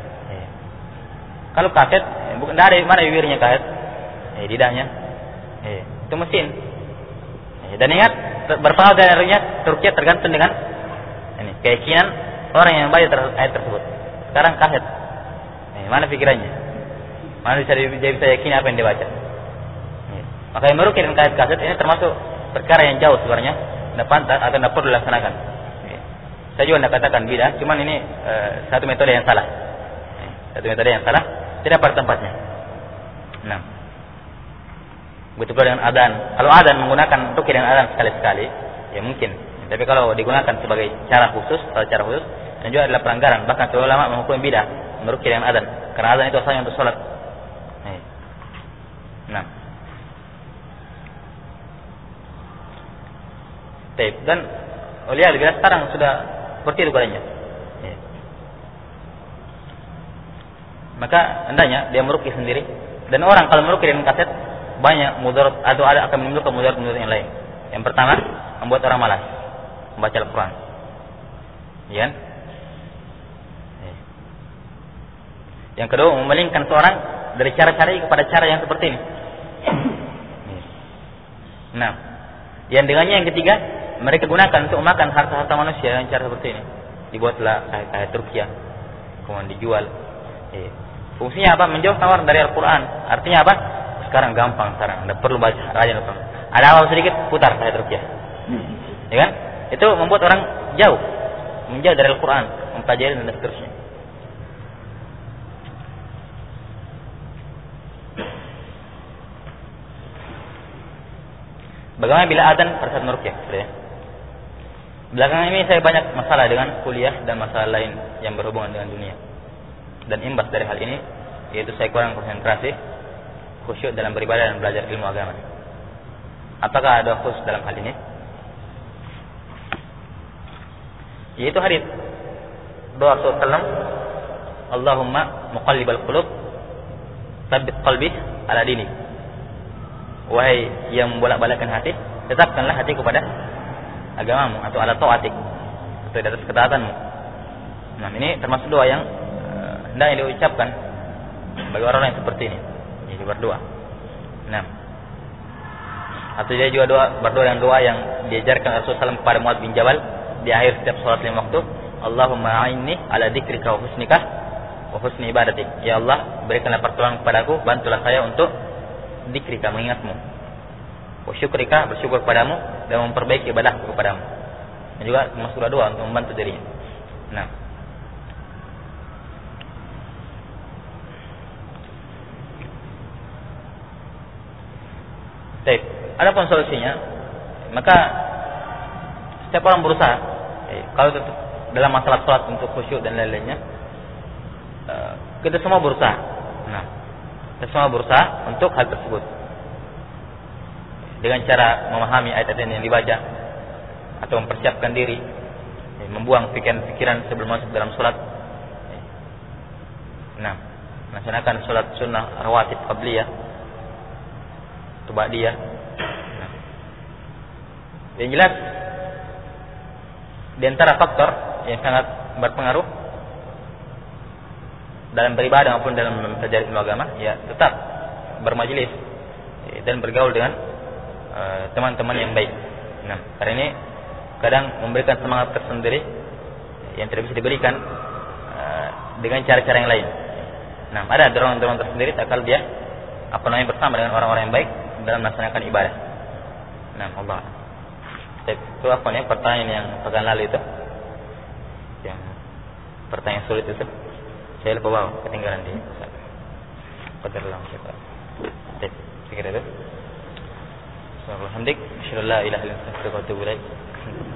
Kalau kaset, bukan dari mana bibirnya kaset? Lidahnya. Itu mesin. Dan ingat, berpengaruh dari ruqyah tergantung dengan keyakinan orang yang baca ayat tersebut. Sekarang kaset. Mana pikirannya? Mana dia bisa yakini apa yang dia baca? Maka yang meruqyah dengan kaset ini termasuk perkara yang jauh sebenarnya, tidak pantas atau tidak perlu dilaksanakan. Saya juga tidak katakan bidah, cuman ini satu metode yang salah. Tidak pada tempatnya. Begitu pula dengan adzan. Kalau adzan menggunakan ruqyah dengan adzan sekali-sekali, ya mungkin. Tapi kalau digunakan sebagai cara khusus, dan juga adalah pelanggaran. Bahkan ulama menghukumi bidah meruqyah dengan adzan, karena adzan itu asalnya untuk salat. Dan uliyah sekarang sudah seperti itu keadaannya. Maka hendaknya dia meruqyah sendiri. Dan orang kalau meruqyah dengan kaset banyak mudarat atau akan menimbulkan mudarat yang lain. Yang pertama, membuat orang malas membaca Al-Quran. Ya. Yang kedua, memalingkan seorang dari cara-cara kepada cara yang seperti ini. Yang dengannya yang ketiga, mereka gunakan untuk makan harta-harta manusia dengan cara seperti ini. Dibuatlah kayak ruqyah, kemudian dijual. Fungsinya apa? Menjauhkan orang dari Al-Quran. Artinya apa? Sekarang gampang, tidak perlu baca rajin. Ada awal sedikit, putar kayak ruqyah. Ya kan? Itu membuat orang menjauh dari Al-Quran, mempelajari dan seterusnya. Bagaimana bila adzan pada saat meruqyah? Belakangan ini saya banyak masalah dengan kuliah dan masalah lain yang berhubungan dengan dunia. Dan imbas dari hal ini, yaitu saya kurang konsentrasi, khusyuk dalam beribadah dan belajar ilmu agama. Apakah ada khusus dalam hal ini? Yaitu hadis doa Rasulullah, Allahumma muqallibal qulub, tsabbit qalbi ala dini. Wahai yang membolak-balikkan hati, tetapkanlah hatiku pada agamamu atau ala taatik, atau di atas ketaatanmu. Ini termasuk doa yang hendaknya diucapkan bagi orang yang seperti ini. Jadi berdoa. Atau dia juga berdoa dengan doa yang diajarkan Rasulullah SAW kepada Muadz bin Jabal di akhir setiap salat 5 waktu. Allahumma a'inni ala dzikrika wa husnika wa husni ibadatik. Ya Allah, berikanlah pertolongan kepadaku, bantulah saya untuk dzikrika, mengingatmu, wa syukrika, bersyukur kepadamu, dan memperbaiki ibadahku kepadamu. Dan juga termasuk doa untuk membantu dirinya. Baik, adapun solusinya, maka setiap orang berusaha. Kalau dalam masalah salat untuk khusyuk dan lain-lainnya, kita semua berusaha. Kita semua berusaha untuk hal tersebut. Dengan cara memahami ayat-ayat yang dibaca, atau mempersiapkan diri, membuang pikiran-pikiran sebelum masuk dalam salat. Melaksanakan salat sunnah rawatib qabliyah, ba'diyah. Yang jelas di antara faktor yang sangat berpengaruh dalam beribadah maupun dalam mempelajari ilmu agama, ya tetap bermajelis dan bergaul dengan teman-teman yang baik. Karena ini kadang memberikan semangat tersendiri yang tidak bisa diberikan dengan cara-cara yang lain. Ada dorongan-dorongan tersendiri kalau dia bersama dengan orang-orang yang baik dalam melaksanakan ibadah. Allah. Itu pertanyaan yang pekan lalu itu, yang pertanyaan sulit itu, saya lupa bawa, ketinggalan di Qadarullah. Saya kira itu. Subhanallah, hamdik, asyhadu an la ilaha illa anta, astaghfiruka wa atubu ilaik.